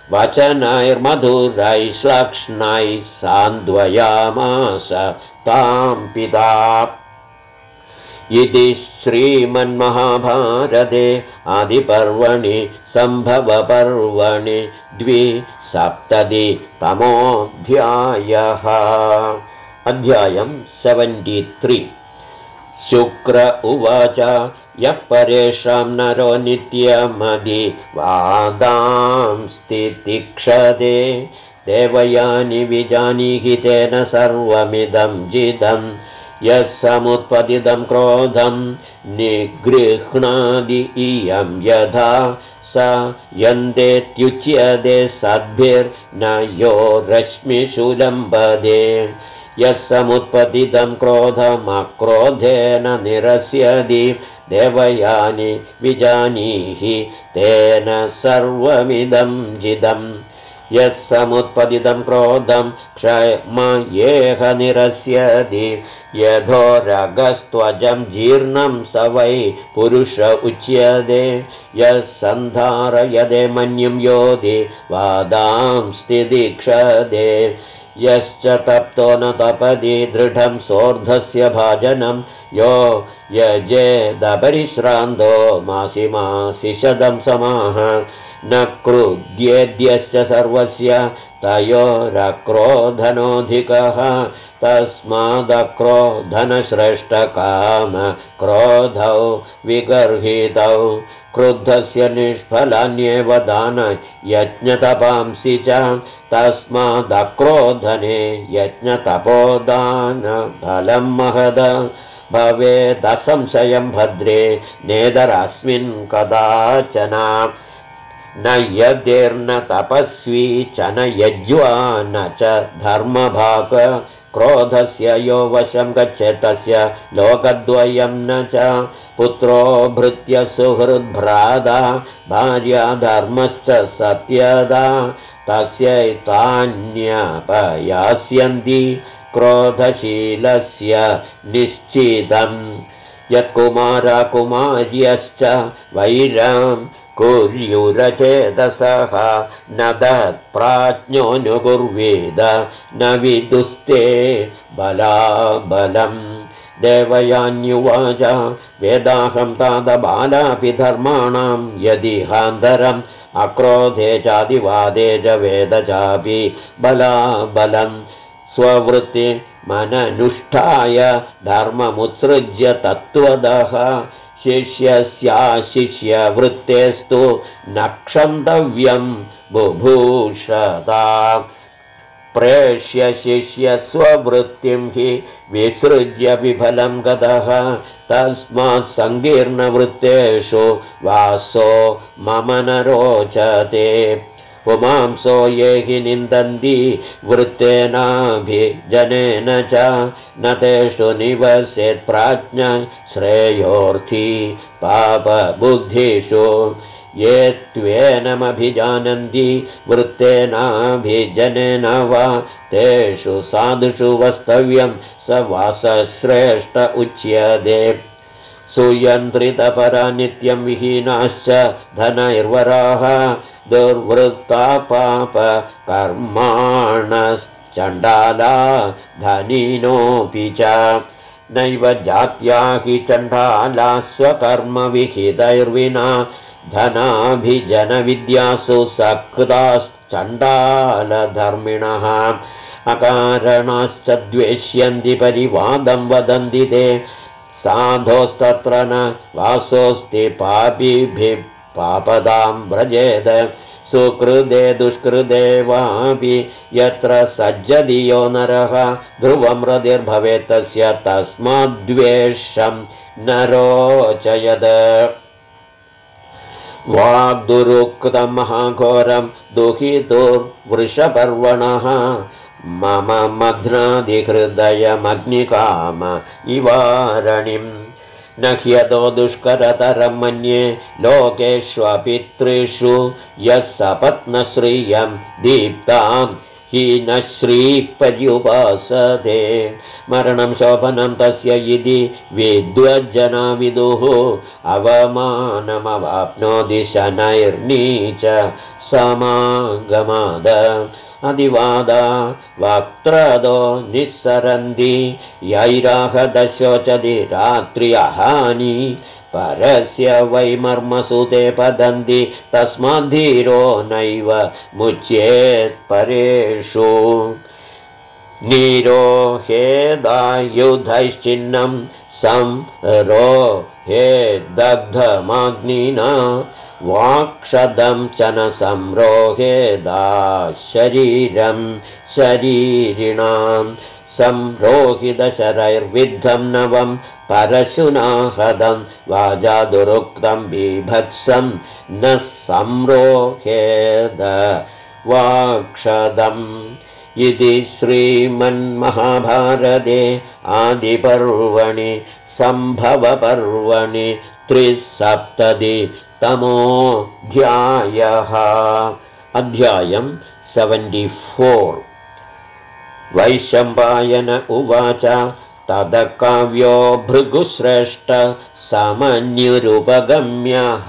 Speaker 1: वचनैर्मधुरैश्लक्ष्णैः सान्द्वयामास तां पिता इति श्रीमन्महाभारते आदिपर्वणि सम्भवपर्वणि 270तमोऽध्यायः। अध्यायं 73। शुक्र उवाच यः परेषां नरो नित्यमदिवादांस्तितिक्षते देवयानि विजानीहि तेन सर्वमिदं जिदं यः समुत्पतितं क्रोधं निगृह्णादि इयं यथा स यन्तेत्युच्यते सद्भिर्न यो रश्मिशूलम्बदे यः समुत्पतितं क्रोधमक्रोधेन निरस्यति देवयानि विजानीहि तेन सर्वमिदं जिदम् यः समुत्पतितं क्रोधं क्षमयेह निरस्यति यथोरगस्त्वजं जीर्णं स वै पुरुष उच्यते यः सन्धारयते मन्युं योधि वादांस्तितिक्षते यश्च तप्तो न तपति दृढं सोर्धस्य भाजनं यो यजेदपरिश्रान्तो मासि मासि शतं समाः न क्रुध्येद्यश्च सर्वस्य तयोरक्रोधनोऽधिकः तस्मादक्रोधनश्रेष्ठकाम क्रोधौ विगर्हितौ क्रुद्धस्य निष्फलान्येव दानयज्ञतपांसि च तस्मादक्रोधने यज्ञतपोदानफलं महद भवेदसंशयं भद्रे नेदरस्मिन् कदाचन न यद्यर्न तपस्वी च न यज्वा न च धर्मभाग क्रोधस्य यो वशं गच्छेत् तस्य लोकद्वयं न च पुत्रो भृत्य सुहृद्भ्राता भार्या धर्मश्च सत्यदा तस्यैतान्यपयास्यन्ति क्रोधशीलस्य निश्चितम् यत्कुमारा कुमार्यश्च वैरां कुर्युरचेतसः न तत्प्राज्ञोऽनुकुर्वेद न विदुस्ते बलाबलम् देवयान्युवाच वेदाहं तादबालापि धर्माणां यदिहान्तरम् अक्रोधे चादिवादे च वेद चापि बलाबलम् स्ववृत्तिमननुष्ठाय धर्ममुत्सृज्य तत्त्वदः शिष्यस्याशिष्यवृत्तेस्तु न क्षन्तव्यं बुभूषता प्रेष्य शिष्यस्ववृत्तिं हि विसृज्य विफलं गतः तस्मात् सङ्कीर्णवृत्तेषु वासो मम न रोचते पुमांसो ये हि निन्दन्ति वृत्तेनाभिजनेन च न तेषु निवसेत् प्राज्ञ श्रेयोर्थी पापबुद्धिषु ये त्वेनमभिजानन्ति वृत्तेनाभिजनेन वा तेषु साधुषु वस्तव्यं स वासश्रेष्ठ उच्यते सुयन्त्रितपरा नित्यं विहीनाश्च धनैर्वराः दुर्वृत्ता पापकर्माणश्चण्डाला धनिनोऽपि च नैव जात्या हि चण्डाला स्वकर्मविहितैर्विना धनाभिजनविद्यासु सकृताश्चण्डालधर्मिणः अकारणाश्च द्वेष्यन्ति परिवादं वदन्ति ते साधोस्तत्र न वासोऽस्ति पापिभिः पापदां व्रजेत सुकृदे दुष्कृदे वापि यत्र सज्जति यो नरः ध्रुवं हृदिर्भवेत् तस्य तस्माद्द्वेषं न रोचयत् वाग्दुरुक्तं महाघोरं दुहितुर्वृषपर्वणः मम मध्नादिहृदयमग्निकाम इवारणिम् न ह्यतो दुष्करतरं मन्ये लोकेष्वपि त्रिषु यः सपत्नश्रियं दीप्तां हीनश्रीपर्युपासते मरणं शोभनं तस्य इति विद्वज्जना विदुः अवमानमवाप्नोति शनैर्नीच समागमाद अधिवादा वक्त्रदो निस्सरन्ति यैराहदशोचति रात्र्यहानि परस्य वैमर्मसुते पतन्ति तस्माद्धीरो नैव मुच्येत् परेषु नीरोहेदायुधैश्चिन्नं संरोहेदग्धमाग्निना वाक्षदं च न संरोहेदा शरीरं शरीरिणां संरोहितशरैर्विद्धं नवं परशुनाहदं वाजादुरुक्तं बीभत्सं न संरोहेद वाक्षदम् इति श्रीमन्महाभारते आदिपर्वणि सम्भवपर्वणि 370तमोऽध्यायः। अध्यायं 74। वैशम्पायन उवाच तदकाव्यो भृगुश्रेष्ठ समन्युरुपगम्यः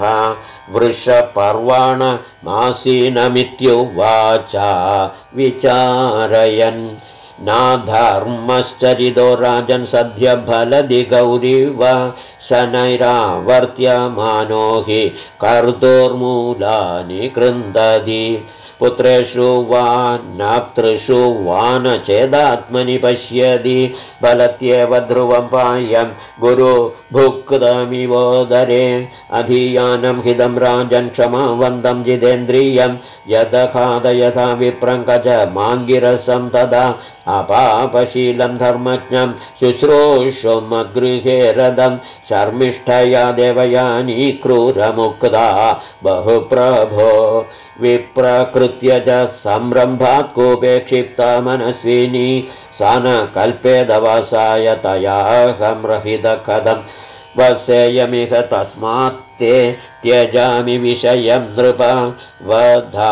Speaker 1: वृषपर्वाणमासीनमित्युवाच विचारयन् नाधर्मश्चरितो राजन् सद्य फलदि गौरीव शनैरावर्त्यमानो हि कर्तुर्मूलानि कृन्दति पुत्रेषु वा नाप्तृषु वा न चेदात्मनि पश्यति बलत्येव ध्रुवं पायं गुरुभुक्तमिवोदरे अधीयानं हिदं राजन् क्षमावन्तं जितेन्द्रियं यदखादयथा विप्रङ्कज माङ्गिरसं तदा अपापशीलं धर्मज्ञं शुश्रूषुमगृहे रदं शर्मिष्ठया देवयानी क्रूरमुक्ता बहुप्रभो विप्रकृत्य च संरम्भात् कूपे क्षिप्ता मनस्विनी सा न कल्पेदवासाय तयाहं रहितकदं वसेयमिह तस्मात् ते त्यजामि विषयं नृप वधा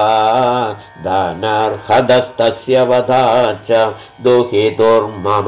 Speaker 1: धनर्हदस्तस्य वधा च दुहितुर्मम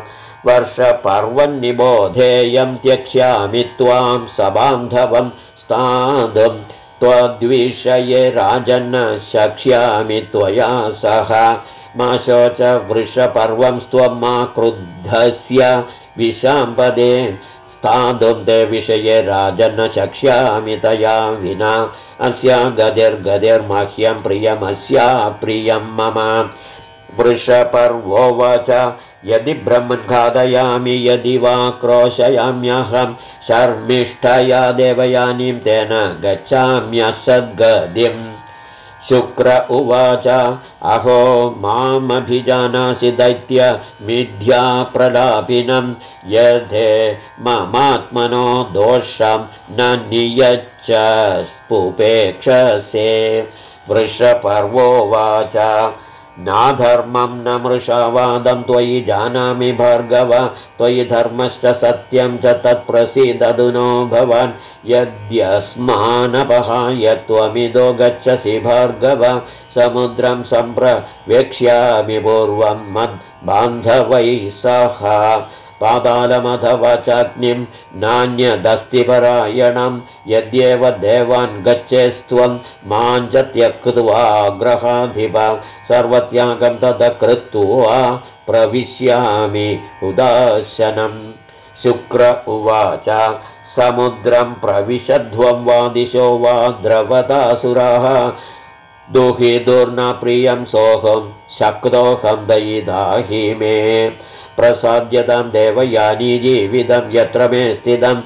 Speaker 1: वर्षपर्वन्निबोधेयं त्यक्ष्यामि त्वां सबान्धवं स्थातुं त्वद्विषये राजन्न शक्ष्यामि त्वया सह मा शोच वृषपर्वं त्वं मा क्रुद्धस्य विशाम्पदे स्थातुं ते विषये राजन्न शक्ष्यामि तया विना अस्या गतिर्गतिर्मह्यं प्रियमस्या प्रियं मम वृषपर्वोवाच यदि ब्रह्मन् घातयामि यदि वा क्रोशयाम्यहं शर्मिष्ठया देवयानीं तेन गच्छाम्यसद्गतिम् शुक्र उवाच अहो मामभिजानासि दैत्य मिथ्या प्रलापिनं यद्धे ममात्मनो दोषं न नियच्छ स्पुपेक्षसे वृषपर्वोवाच नाधर्मं न मृषावादं त्वयि जानामि भार्गव त्वयि धर्मश्च सत्यं च तत्प्रसीदतु नो भवान् यद्यस्मानपहाय त्वमिदो गच्छसि भार्गव समुद्रं सम्प्रवेक्ष्यामि पूर्वं मद्बान्धवैः सह पातालमथवा चाग्निं नान्यदस्ति परायणं यद्येव देवान् गच्छेस्त्वं मां च त्यक्त्वा ग्रहाधिप सर्वत्यागं ततः कृत्वा प्रविश्यामि उदाशनं शुक्र उवाच समुद्रं प्रविशध्वं वा दिशो वा द्रवतासुराः दुहितुर्न प्रियं सोऽहं शक्तोऽहं दयिदाहि मे प्रसाद्यतां देवयानी जीवितं यत्र मे स्थितं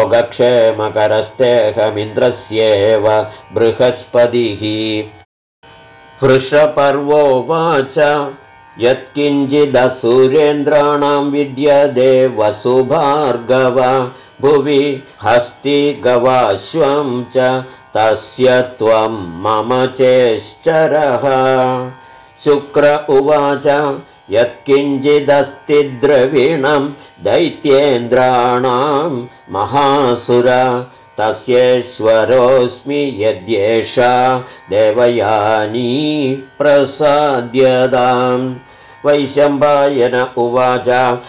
Speaker 1: योगक्षेमकरस्तेऽहमिन्द्रस्येव बृहस्पतिः वृषपर्वोवाच यत्किञ्चिदसुरेन्द्राणां विद्यते वसुभार्गव भुवि हस्ति गवाश्वं च तस्य त्वं मम चेश्चरः शुक्र उवाच यत्किञ्चिदस्ति द्रविणं दैत्येन्द्राणां महासुर तस्येश्वरोऽस्मि यद्येषा देवयानी प्रसाद्यताम् वैशम्पायन उवाच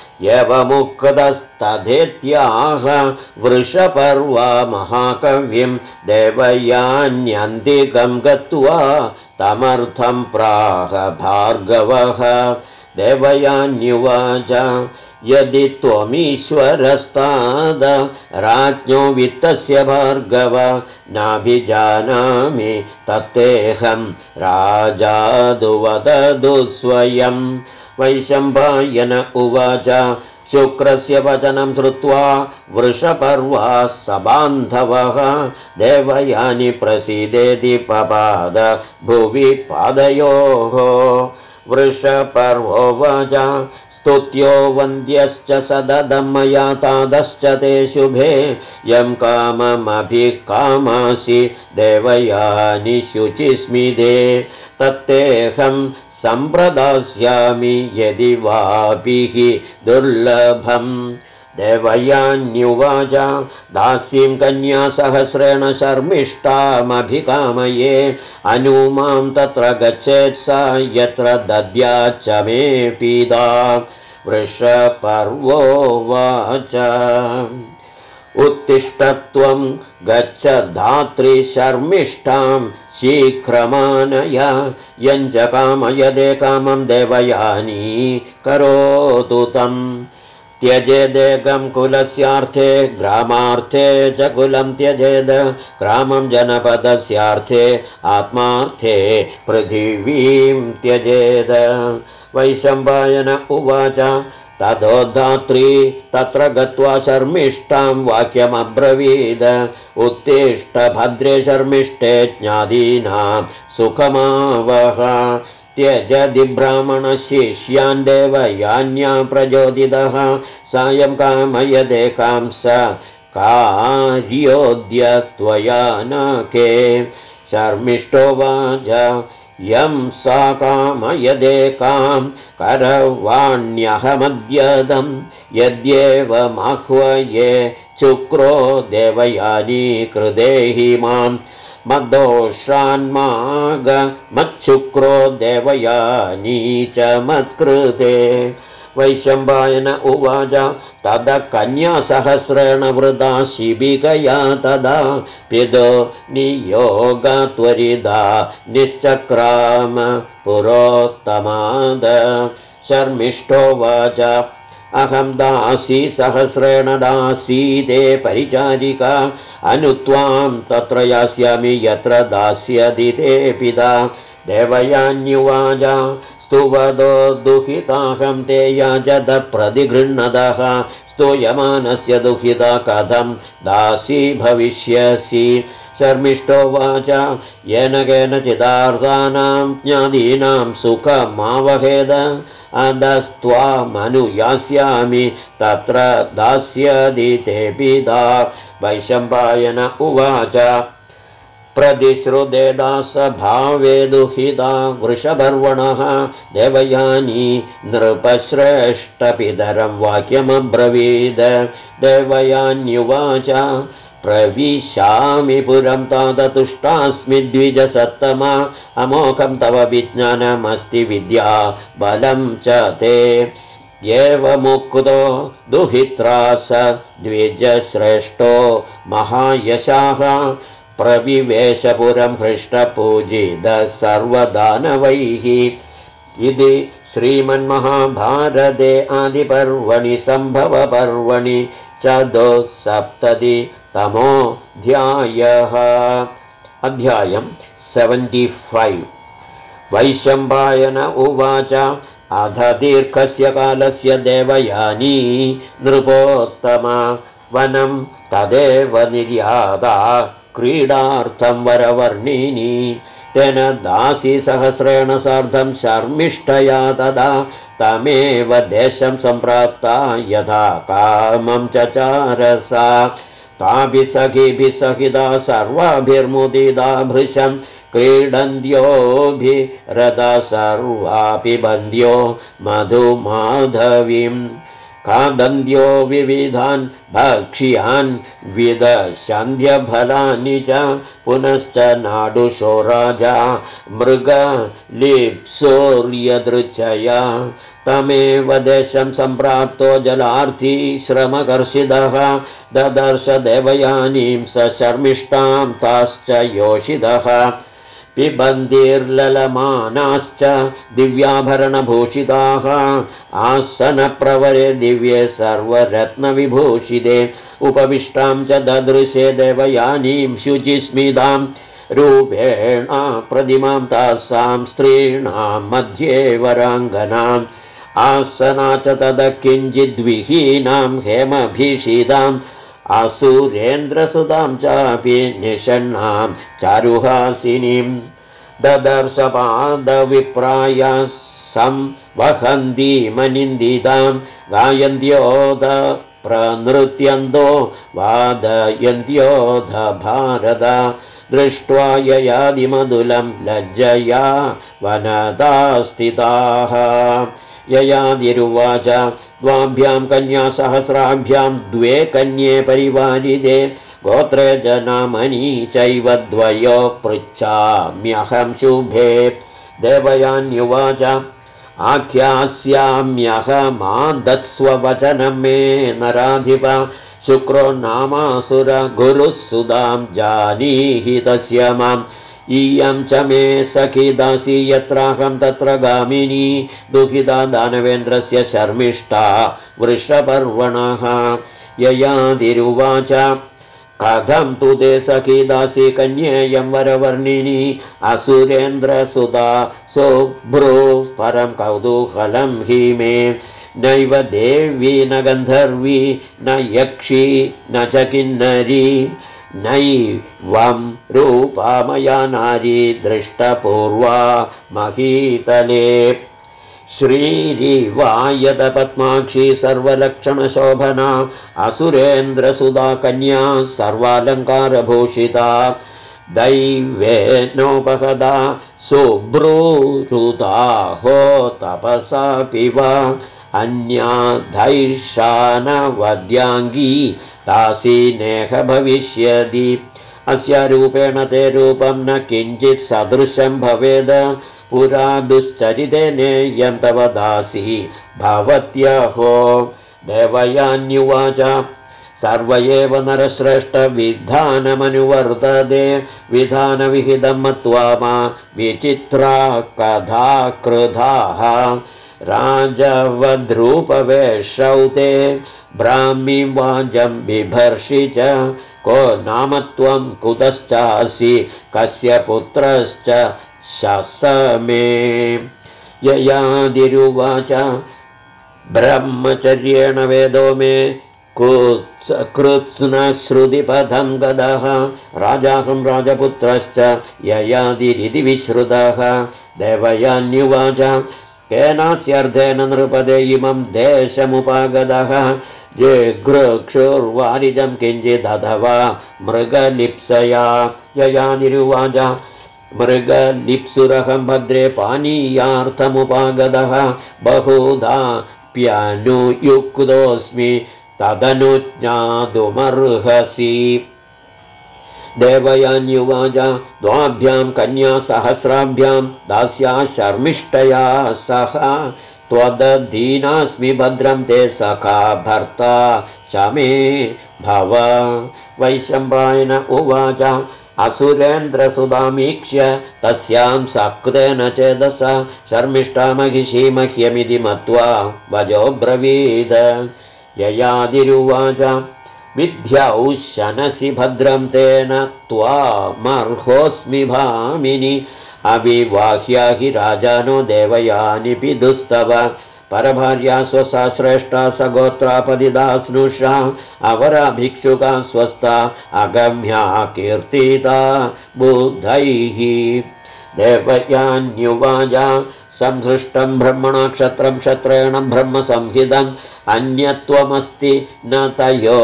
Speaker 1: एवमुक्तस्तथेत्याह वृषपर्वा महाकविं देवयान्यन्तिकं गत्वा तमर्थं प्राह भार्गवः देवयान्युवाच यदि त्वमीश्वरस्ताद राज्ञो वित्तस्य भार्गव नाभिजानामि तत्तेऽहं राजादुवदतु स्वयं वैशम्पायन उवाच शुक्रस्य वचनं श्रुत्वा वृषपर्वा सबान्धवः देवयानि प्रसीदेति पपाद भुवि पादयोः वृषपर्वोवाच स्तुत्यो वन्द्यश्च सददं मया तादश्च ते शुभे यं काममभिकामासि देवयानि शुचिस्मिदे तत्तेऽहं सम्प्रदास्यामि यदि वापि हि दुर्लभम् देवयान्युवाच दासीं कन्यासहस्रेण शर्मिष्ठामभिकामये अनुमां तत्र गच्छेत् सा यत्र दद्याच्च मे पिता वृषपर्वोवाच उत्तिष्ठत्वं गच्छ धात्री शर्मिष्ठां शीघ्रमानय यञ्च कामयदे कामं देवयानी करोतु तम् त्यजेदेकं कुलस्यार्थे ग्रामार्थे च कुलं त्यजेद ग्रामं जनपदस्यार्थे आत्मार्थे पृथिवीं त्यजेद वैशम्पायन उवाच तदोधात्री तत्र गत्वा शर्मिष्ठां वाक्यमब्रवीद उत्तिष्ठ भद्रे शर्मिष्ठे ज्ञादीनां सुखमावह त्यजति ब्राह्मणशिष्यान् देवयान्या प्रचोदितः सायं कामयदे कांस कार्योद्य त्वया न के शर्मिष्ठोवाच यं सा कामयदे कां करवाण्यहमद्यदं यद्येवमाह्वये शुक्रो देवयानी कृदेहि मां मद्दोषान्मागमच्छुक्रो देवयानी च मत्कृते वैशम्पायन उवाच तद कन्यासहस्रेण वृदा शिबिकया तदा पिदो नियोगत्वरिदा निश्चक्राम पुरोत्तमाद शर्मिष्ठोवाच अहं दासी सहस्रेण दासीते परिचारिका अनुत्वां तत्र यास्यामि यत्र दास्यति ते पिता देवयान्युवाच स्तुवदो दुहिताहं ते याजत प्रतिगृह्णतः स्तूयमानस्य दुहिता कथं दासी भविष्यसि शर्मिष्ठोवाच येन केनचिदार्थानां ज्ञादीनां सुखमावहेद अधस्त्वामनुयास्यामि तत्र दास्यति ते पिता वैशम्पायन उवाच प्रतिश्रुते दासभावे दुहिता वृषपर्वणः देवयानी नृपश्रेष्ठपितरं वाक्यमब्रवीद देवयान्युवाच प्रविशामि पुरं तादतुष्टास्मि द्विजसत्तमा अमोघं तव विज्ञानमस्ति विद्या बलं च ते एवमुक्तो दुहित्रा स द्विजश्रेष्ठो महायशाः प्रविवेशपुरं हृष्टपूजितः सर्वदानवैः इति श्रीमन्महाभारते आदिपर्वणि सम्भवपर्वणि चतुस्सप्ततितमोऽध्यायः अध्यायं 75 वैशम्पायन उवाच अध दीर्घस्य कालस्य देवयानी नृपोत्तमा वनं तदेव निर्याता क्रीडार्थं वरवर्णिनी तेन दासी सहस्रेण सार्धं शर्मिष्ठया तदा तमेव देशं सम्प्राप्ता यथा कामं चचारसा ताभिः सखिभिः सहिता सर्वाभिर्मुदिता भृशं क्रीडन्त्योभिरदा सर्वापि बन्ध्यो मधुमाधवीं खादन्त्यो विविधान् भक्ष्यान् विदशन्ध्यफलानि च पुनश्च नाडुषो राजा मृगलिप्सोर्यदृच्छया तमेव देशं सम्प्राप्तो जलार्थी श्रमकर्षितः ददर्श देवयानीं स शर्मिष्ठां ताश्च योषितः पिबन्दिर्ललमानाश्च दिव्याभरणभूषिताः आसनप्रवरे दिव्ये सर्वरत्नविभूषिते उपविष्टां च ददृशे देवयानीं शुचिस्मितां रूपेण प्रतिमां तासां स्त्रीणां मध्ये वराङ्गनाम् आसना च तद किञ्चिद्विहीनां हेमभीषिताम् असुरेन्द्रसुतां चापि निषण्णां चारुहासिनीं ददर्शपादविप्राय संवहन्तीमनिन्दितां गायन्त्योद प्रनृत्यन्तो वादयन्त्योध भारत दृष्ट्वा ययादिमधुलं लज्जया वनदा स्थिताः ययादिरुवाच द्वाभ्यां कन्यासहस्राभ्यां द्वे कन्ये परिवारिते गोत्रे जनामनी चैव द्वयो पृच्छाम्यहं शुभे देवयान्युवाच आख्यास्याम्यहमादत्स्ववचनं मे नराधिप शुक्रो नामासुर गुरुः सुदां जानीहि तस्य माम् इयं च मे सखी दासी यत्राहं तत्र गामिनी दुःखिता दानवेन्द्रस्य शर्मिष्ठा वृषपर्वणः ययादिरुवाच कथं तु ते सखी दासी कन्येयं वरवर्णिनी असुरेन्द्रसुता सुभ्रू परं कौतूहलं हि मे नैव देवी न गन्धर्वी न यक्षी न च किन्नरी नैवं रूपा मया नारी दृष्टपूर्वा महीतले श्रीरिवायतपद्माक्षी सर्वलक्षणशोभना असुरेन्द्रसुधा कन्या सर्वालङ्कारभूषिता दैवेनोपहदा सुभ्रूरुदाहो तपसा पिवा अन्या धैषानवद्याङ्गी तासी नेह भविष्यति अस्य रूपेण ते रूपं न किञ्चित् सदृशं भवेद पुरा दुश्चरिते नेयं तव दासी भवत्यहो देवयान्युवाच सर्व एव नरश्रेष्ठविधानमनुवर्तते विधानविहितं मत्वा मा विचित्रा कथा कृधाः राजवद्रूपवेशौ ते ब्राह्मीं वाजं बिभर्षि च को नाम त्वं कुतश्चासि कस्य पुत्रश्च शसमे ययादिरुवाच ब्रह्मचर्येण वेदो मे कृत्स्नश्रुतिपथं गदः राजाहं राजपुत्रश्च ययादिरिति विश्रुतः देवयान्युवाच केनास्यर्थेन नृपदे इमं देशमुपागतः जिघृक्षुर्वारिजं किञ्चिदथवा मृगलिप्सया ययादिरुवाच मृगलिप्सुरहं भद्रे पानीयार्थमुपागतः बहुधा प्यनुयुक्तोऽस्मि तदनुज्ञातुमर्हसि देवयान्युवाच द्वाभ्यां कन्यासहस्राभ्यां दास्या शर्मिष्ठया सह त्वदधीनास्मि भद्रं ते सखा भर्ता शमे भव वैशम्पायन उवाच असुरेन्द्रसुधामीक्ष्य तस्यां सकृतेन चेदसा शर्मिष्ठा महिषी मह्यमिति मत्वा वजोब्रवीद ययादिरुवाच विद्यौशनसि भद्रं तेन त्वामर्होऽस्मि भामिनि अविवाह्या हि राजानो देवयानिपि दुस्तव परभार्या स्वसा श्रेष्ठा सगोत्रापदिदा स्नुषा अवरा भिक्षुका स्वस्था अगम्या कीर्तिता बुद्धैः देवयान्युवाच संसृष्टं ब्रह्मणा क्षत्रं क्षत्रेण ब्रह्मसंहितम् अन्यत्वमस्ति न तयो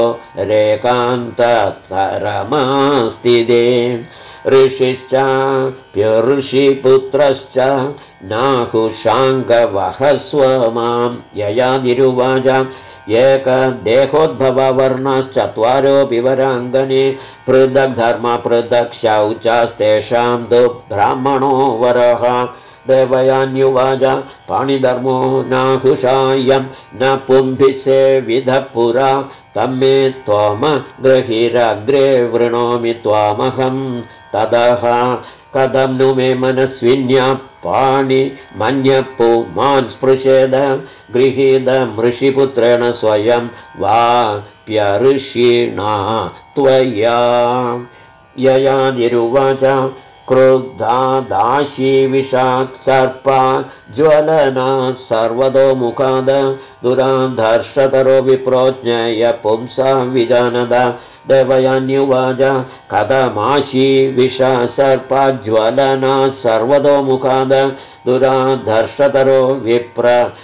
Speaker 1: रेकान्तरमास्ति दे ऋषिश्च ऋषिपुत्रश्च नाहुषाङ्गवहस्व मां ययादिरुवाच एकदेहोद्भववर्णश्चत्वारोऽपि वराङ्गने पृथग्धर्म पृथक् शौचास्तेषां तु ब्राह्मणो वरः देवयान्युवाच पाणिधर्मो नाहुषायं न पुंभिसेविधः पुरा तं मे त्वमग्रहिरग्रे वृणोमि त्वामहं ततः कथं नु मे मनस्विन्या पाणि मन्यपु मान् स्पृशेद गृहीतमृषिपुत्रेण स्वयं वाप्यऋषिणा त्वया ययानिरुवाच क्रुद्धा दाशी विषाक् सर्पा ज्वलना सर्वतोमुखाद दुराधर्षतरो विप्रोज्ञेय पुंसा विजानद देवयान्युवाच कथमाशी विषा सर्पा ज्वलना सर्वतोमुखाद दुराधर्षतरो विप्र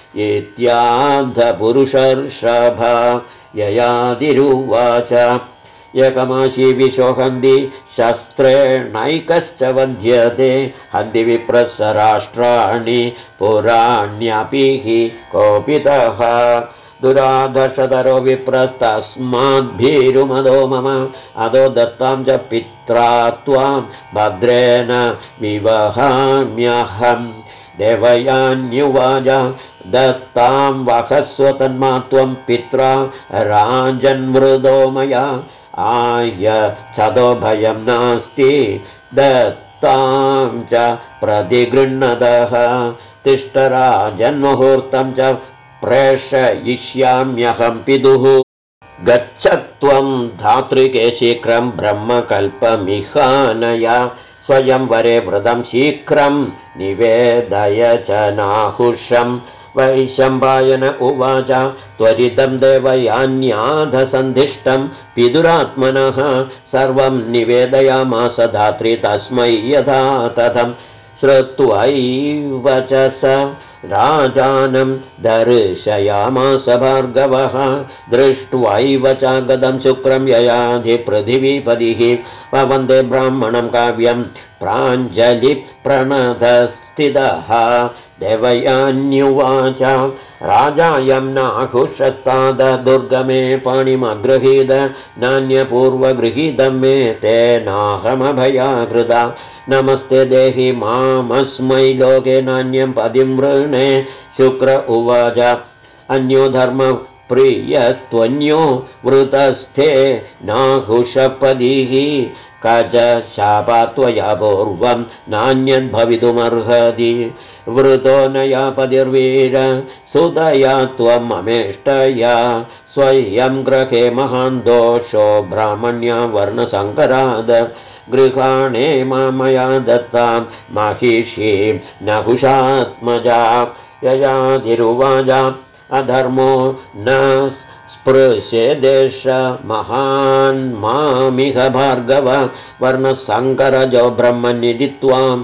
Speaker 1: इत्याद्धपुरुषर्षभ ययादिरुवाच एकमाशी विशोहन्ति शस्त्रेणैकश्च वध्यते हन्ति विप्रसराष्ट्राणि पुराण्यपि हि कोपितः दुराधर्षतरो विप्रस्तस्माद्भीरुमदो मम अदो दत्तां च पित्रा त्वां भद्रेण विवहाम्यहम् देवयान्युवाच दत्तां वहस्व तन्मा त्वं पित्रा राजन्मृदो मया आय सदो भयं नास्ति दत्तां च प्रतिगृह्णतः तिष्ठराजन्मुहूर्तं च प्रेषयिष्याम्यहं पितुः गच्छ त्वं धातृके शीघ्रं ब्रह्मकल्पमिहानय स्वयंवरे व्रतं शीघ्रं निवेदय च नाहुषम् वैशम्पायन उवाच त्वरितं देवयान्याधसन्धिष्टं पितुरात्मनः सर्वं निवेदयामास धात्री तस्मै यथा तथं श्रुत्वैव च स राजानं दर्शयामास भार्गवः दृष्ट्वैव च गदं शुक्रं ययाधिपृथिवीपतिः वन्दे ब्राह्मणं काव्यं प्राञ्जलिप्रणतस्थितः देवयान्युवाच राजायं नाहुषस्ताद दुर्गमे पाणिमगृहीत नान्यपूर्वगृहीतं मे तेनाहमभयाकृता नमस्ते देहि मामस्मै लोके नान्यं पदिं वृणे शुक्र उवाच अन्यो धर्मप्रियस्त्वन्यो वृतस्थे नाहुषपदिः कज शापा त्वया पूर्वं नान्यद्भवितुमर्हति वृतो नया पतिर्वीर सुदया त्वममेष्टया स्वयं ग्रहे महान् दोषो ब्राह्मण्या वर्णसङ्कराद गृहाणे मया दत्तां महिषीं नहुषात्मजा ययातिरुवाच अधर्मो न स्पृशेदेश महान् मामिह भार्गव वर्णसङ्करजो ब्रह्मनिधि त्वां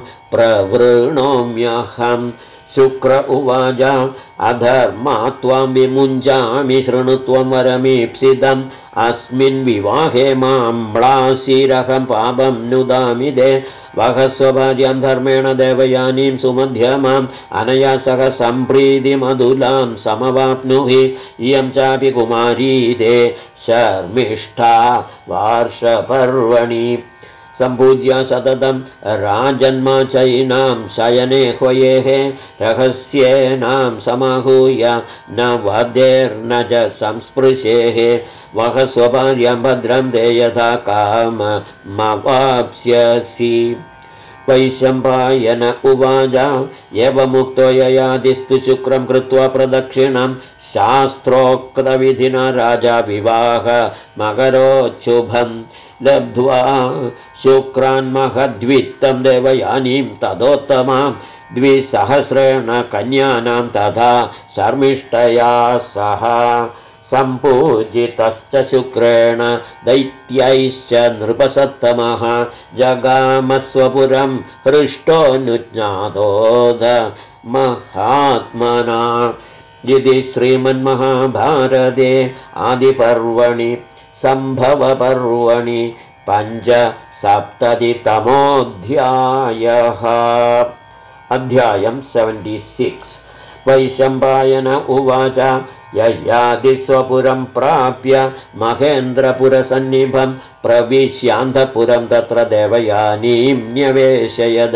Speaker 1: प्रवृणोम्यहं शुक्र उवाच अधर्मा त्वां विमुञ्जामि शृणु त्वं वरमीप्सितम् अस्मिन् विवाहे मां म्लासीरहं पापं नुदामि दे वहस्वभार्यां धर्मेण देवयानीं सुमध्यमाम् अनया सह सम्प्रीतिमधुलां समवाप्नुहि इयं चापि कुमारी ते शर्मिष्ठा वार्षपर्वणि सम्पूज्य सततं राजन्मा चैनां शयने ह्वयेः रहस्येनां समाहूय न वधेर्न च संस्पृशेः वहस्वभार्यां भद्रं ते यथा काममवाप्स्यसि वैशम्पायन उवाच एवमुक्तो ययादिस्तु शुक्रं कृत्वा प्रदक्षिणं शास्त्रोक्तविधिना राजा विवाह मकरोच्छुभं लब्ध्वा शुक्रान्महद्वित्तं देवयानीं तदोत्तमां 200 कन्यानां तथा शर्मिष्ठया सह सम्पूजितश्च शुक्रेण दैत्यैश्च नृपसत्तमः जगामस्वपुरं हृष्टोऽनुज्ञातोद महात्मना इति श्रीमन्महाभारते आदिपर्वणि सम्भवपर्वणि 75तमोऽध्यायः। अध्यायं 76। वैशम्पायन उवाच ययादिस्वपुरं प्राप्य महेन्द्रपुरसन्निभं प्रविश्यान्धपुरं तत्र देवयानीं न्यवेशयद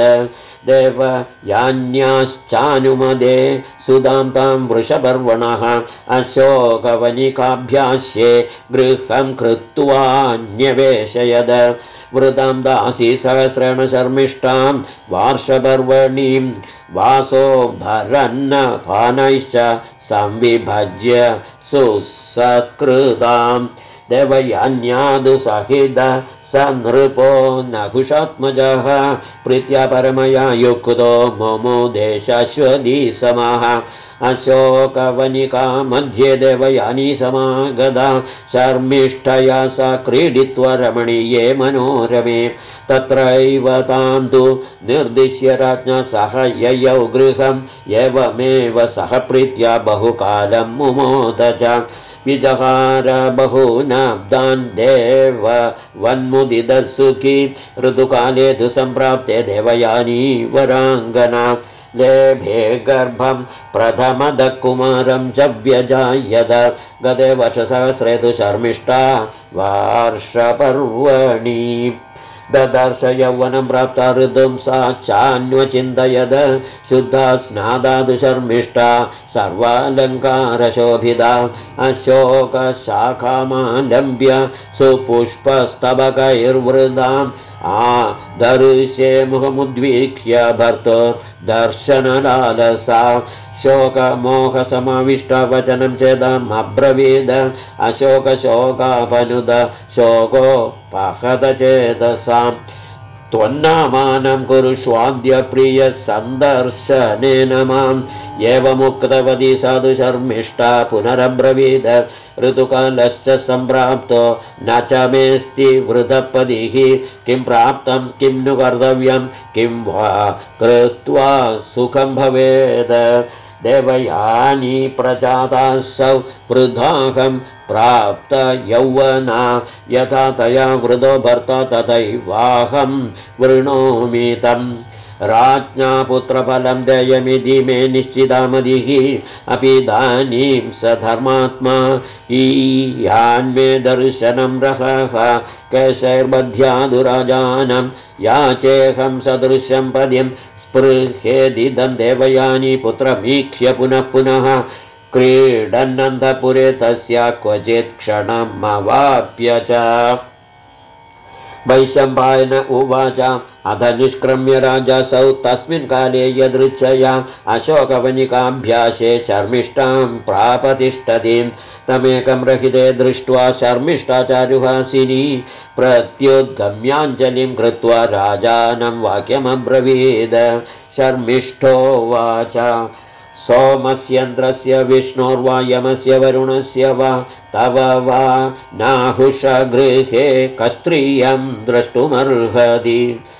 Speaker 1: देवयान्याश्चानुमदे सुदां तां वृषपर्वणः अशोकवनिकाभ्यास्ये गृहं कृत्वा न्यवेशयद वृतां दासी सहस्रेण शर्मिष्ठां वार्षपर्वणीं वासो भरन्नपानैश्च संविभज्य सुसत्कृतां देवयान्यादुसहित स नृपो नहुषात्मजः प्रीत्या परमया युक्तो मुमुदेशाश्वदी समः अशोकवनिका मध्ये देवयानी समागता शर्मिष्ठया स क्रीडित्वा रमणीये मनोरमे तत्रैव तां तु निर्दिश्य राज्ञा सह ययौ गृहम् एवमेव सह प्रीत्या बहुकालं मुमोद च विजहार बहूनाब्दान् देव वन्मुदिदसुखी ऋतुकाले तु सम्प्राप्ते देवयानी वराङ्गना लेभे गर्भं प्रथमदकुमारं च व्यजायत गते वर्षसहस्रे तु शर्मिष्ठा वार्षपर्वणि ददर्श यौवनं प्राप्ता ऋतुं सा चान्वचिन्तयद शुद्धा स्नादादु शर्मिष्ठा सर्वालङ्कारशोभिता अशोकशाखामालम्ब्य सुपुष्पस्तबकैर्वृताम् दर्शे मुखमुद्वीक्ष्य भर्तुर्दर्शनलालसा शोकमोहसमाविष्टवचनं चेदम् अब्रवीद अशोकशोकापनुद शोकोपहतचेतसां त्वन्नामानं कुरुष्वाद्य प्रियसन्दर्शनेन माम् एवमुक्तवती साधु शर्मिष्ठा पुनरब्रवीद ऋतुकालश्च सम्प्राप्तो न च मेऽस्ति वृतपदिः किं प्राप्तं किं नु कर्तव्यं किं वा कृत्वा सुखं भवेत् देवयानी प्रजातासौ वृद्धाहं प्राप्त यौवना यथा तया वृद्धो भर्ता तथैवाहं वृणोमि तम् राज्ञा पुत्रफलं देयमिति मे निश्चितामदिः अपीदानीं स धर्मात्मा ईयान्मे दर्शनं रहः कैशैर्बध्यादुराजानं याचेऽहं सदृशं पद्यं स्पृहेदिदं देवयानी पुत्रमीक्ष्य पुनः पुनः क्रीडन्नन्तपुरे तस्य क्वचित् क्षणमवाप्य च वैशम्पायन उवाच अध निष्क्रम्य राजासौ तस्मिन् काले यदृच्छया अशोकवनिकाभ्यासे शर्मिष्ठां प्रापतिष्ठतीं तमेकं रहिते दृष्ट्वा शर्मिष्ठा चारुहासिनी प्रत्युद्गम्याञ्जलिं कृत्वा राजानं वाक्यमब्रवीद शर्मिष्ठोवाच सोमस्यन्द्रस्य विष्णोर्वा यमस्य वरुणस्य वा तव वा नाहुषगृहे कस्त्रियं द्रष्टुमर्हति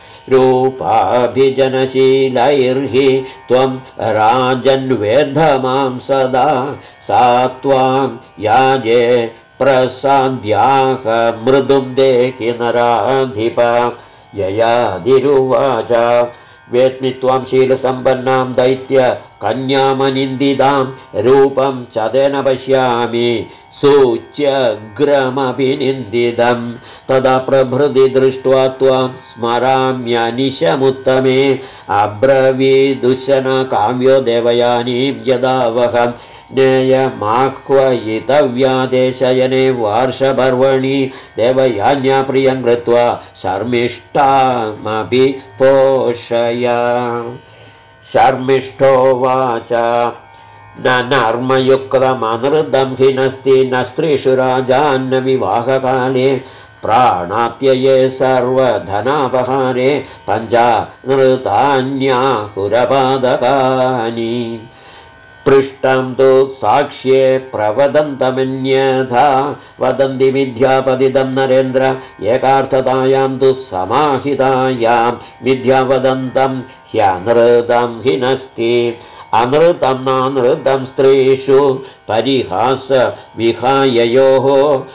Speaker 1: रूपाभिजनशीलैर्हि त्वं राजन्वेद्धमां सदा सा त्वां याजे प्रसाद्याः मृदुं देहि नराधिप ययादिरुवाच वेत्मि त्वां शीलसम्पन्नां दैत्य कन्यामनिन्दितां रूपं च तेन पश्यामि सूच्यग्रमपि निन्दितं तदा प्रभृति दृष्ट्वा त्वां स्मराम्यनिशमुत्तमे अब्रवीदुशन काव्यो देवयानीं यदावहं ज्ञेयमाह्वयितव्यादेशयने वार्षपर्वणि देवयान्या प्रियं कृत्वा शर्मिष्ठामपि पोषय शर्मिष्ठोवाच न नर्मयुक्तमनृतं हिनस्ति न स्त्रीषु राजान्न विवाहकाले प्राणाप्यये सर्वधनापहारे पञ्चानृतान्याहुरपादकानि पृष्टं तु साक्ष्ये प्रवदन्तमन्यथा वदन्ति विद्यापतितं नरेन्द्र एकार्थतायां तु समाहितायां विद्यावदन्तं ह्यनृतं हिनस्ति अनृतं नानृतं स्त्रीषु परिहास विहाययोः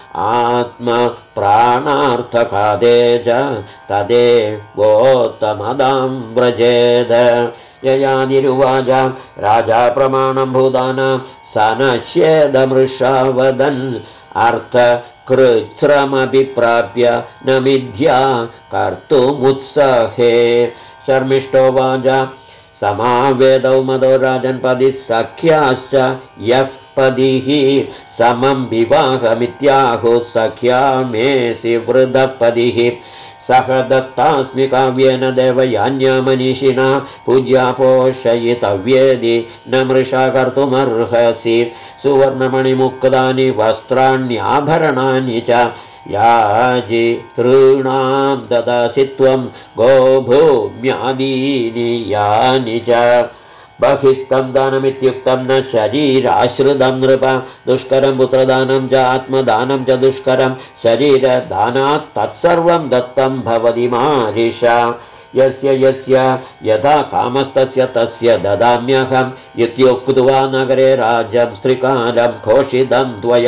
Speaker 1: आत्मप्राणार्थकादे च तदेवोत्तमदां व्रजेद ययानिरुवाच राजा प्रमाणं भूतानां सनश्येदमृषा वदन् अर्थकृच्छ्रमभिप्राप्य न मिथ्या कर्तुमुत्सहे शर्मिष्ठोवाच समावेदौ मदो राजन्पदिः सख्याश्च यः पदिः समं विवाहमित्याहुः सख्या मेऽसि वृद्धपदिः सह दत्तास्मि काव्येन देवयान्या मनीषिणा पूज्या पोषयितव्येदि न मृषा कर्तुमर्हसि सुवर्णमणिमुक्तानि वस्त्राण्याभरणानि च याजितॄणां ददासि त्वं गोभूम्यादीनि यानि च बहिस्तं दानमित्युक्तं न शरीराश्रितं नृप दुष्करं पुत्रदानं च आत्मदानं च दुष्करं शरीरदानात् तत्सर्वं दत्तं भवति मारिषा यस्य यस्य यथा कामस्तस्य तस्य ददाम्यहम् इत्युक्त्वा नगरे राज्यं स्त्रीकालं घोषितं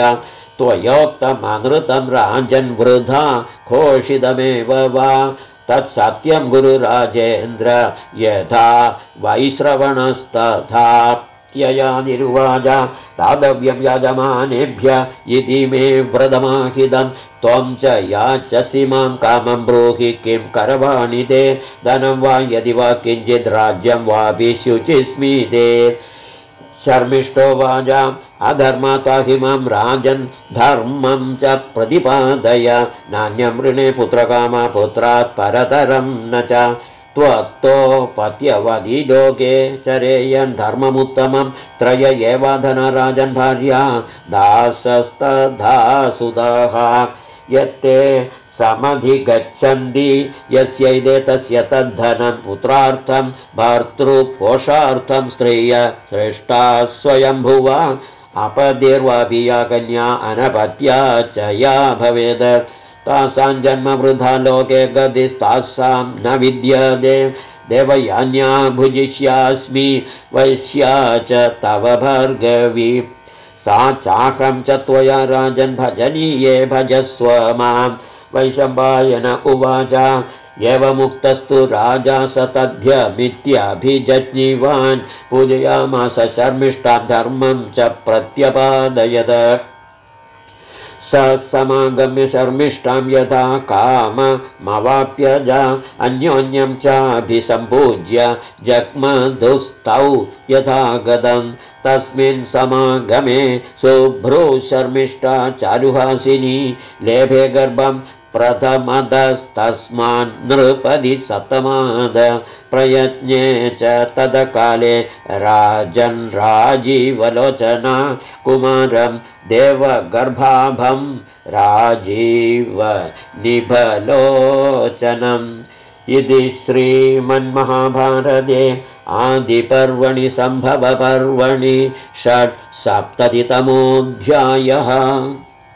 Speaker 1: त्वयोक्तमनृतं राजन् वृथा घोषितमेव वा तत्सत्यं गुरुराजेन्द्र यथा वैश्रवणस्तथा यया निर्वाच दातव्यं यजमानेभ्य इति मे व्रतमाहितं त्वं च याचसि मां कामं ब्रूहि किं करवाणि ते धनं वा यदि वा किञ्चित् राज्यं वापि शुचिस्मि ते शर्मिष्ठोवाच अधर्माताहि मां राजन् धर्मं च प्रतिपादय नान्यं ऋणे पुत्रकामा पुत्रात् परतरं न च त्वत्तोपत्यवधि लोके चरेयन् धर्ममुत्तमं त्रय एव धनराजन् भार्या दासस्तथा सुतः यत्ते समधिगच्छन्ति यस्यैदे तस्य तद्धनं पुत्रार्थं भर्तृपोषार्थं स्त्रिय श्रेष्ठा स्वयंभुवा अपदेर्वापि या कन्या अनपत्या च या भवेत् तासां जन्म वृथा लोके गतिस्तासां न विद्यते देवयान्या भुजिष्यास्मि वैश्या च तव भार्गवी सा चाहं च त्वया राजन् भजनीये भजस्व मां वैशम्पायन उवाच एवमुक्तस्तु राजा स तद्भ्यमित्यभिजज्ञिवान् पूजयामास शर्मिष्ठां धर्मं च प्रत्यपादयत् स समागम्य शर्मिष्ठां यथा काममवाप्य च अन्योन्यं चाभिसम्पूज्य जग्मधुस्तौ यथा गतं तस्मिन् समागमे शुभ्रो शर्मिष्ठा चारुहासिनी लेभे गर्भं प्रथमदस्तस्मान् नृपदि सप्तमाद प्रयज्ञे च तत्काले राजन् राजीवलोचना कुमारं देवगर्भाभं राजीव निभलोचनम् इति श्रीमन्महाभारते आदिपर्वणि सम्भवपर्वणि 6 सप्ततितमोऽध्यायः।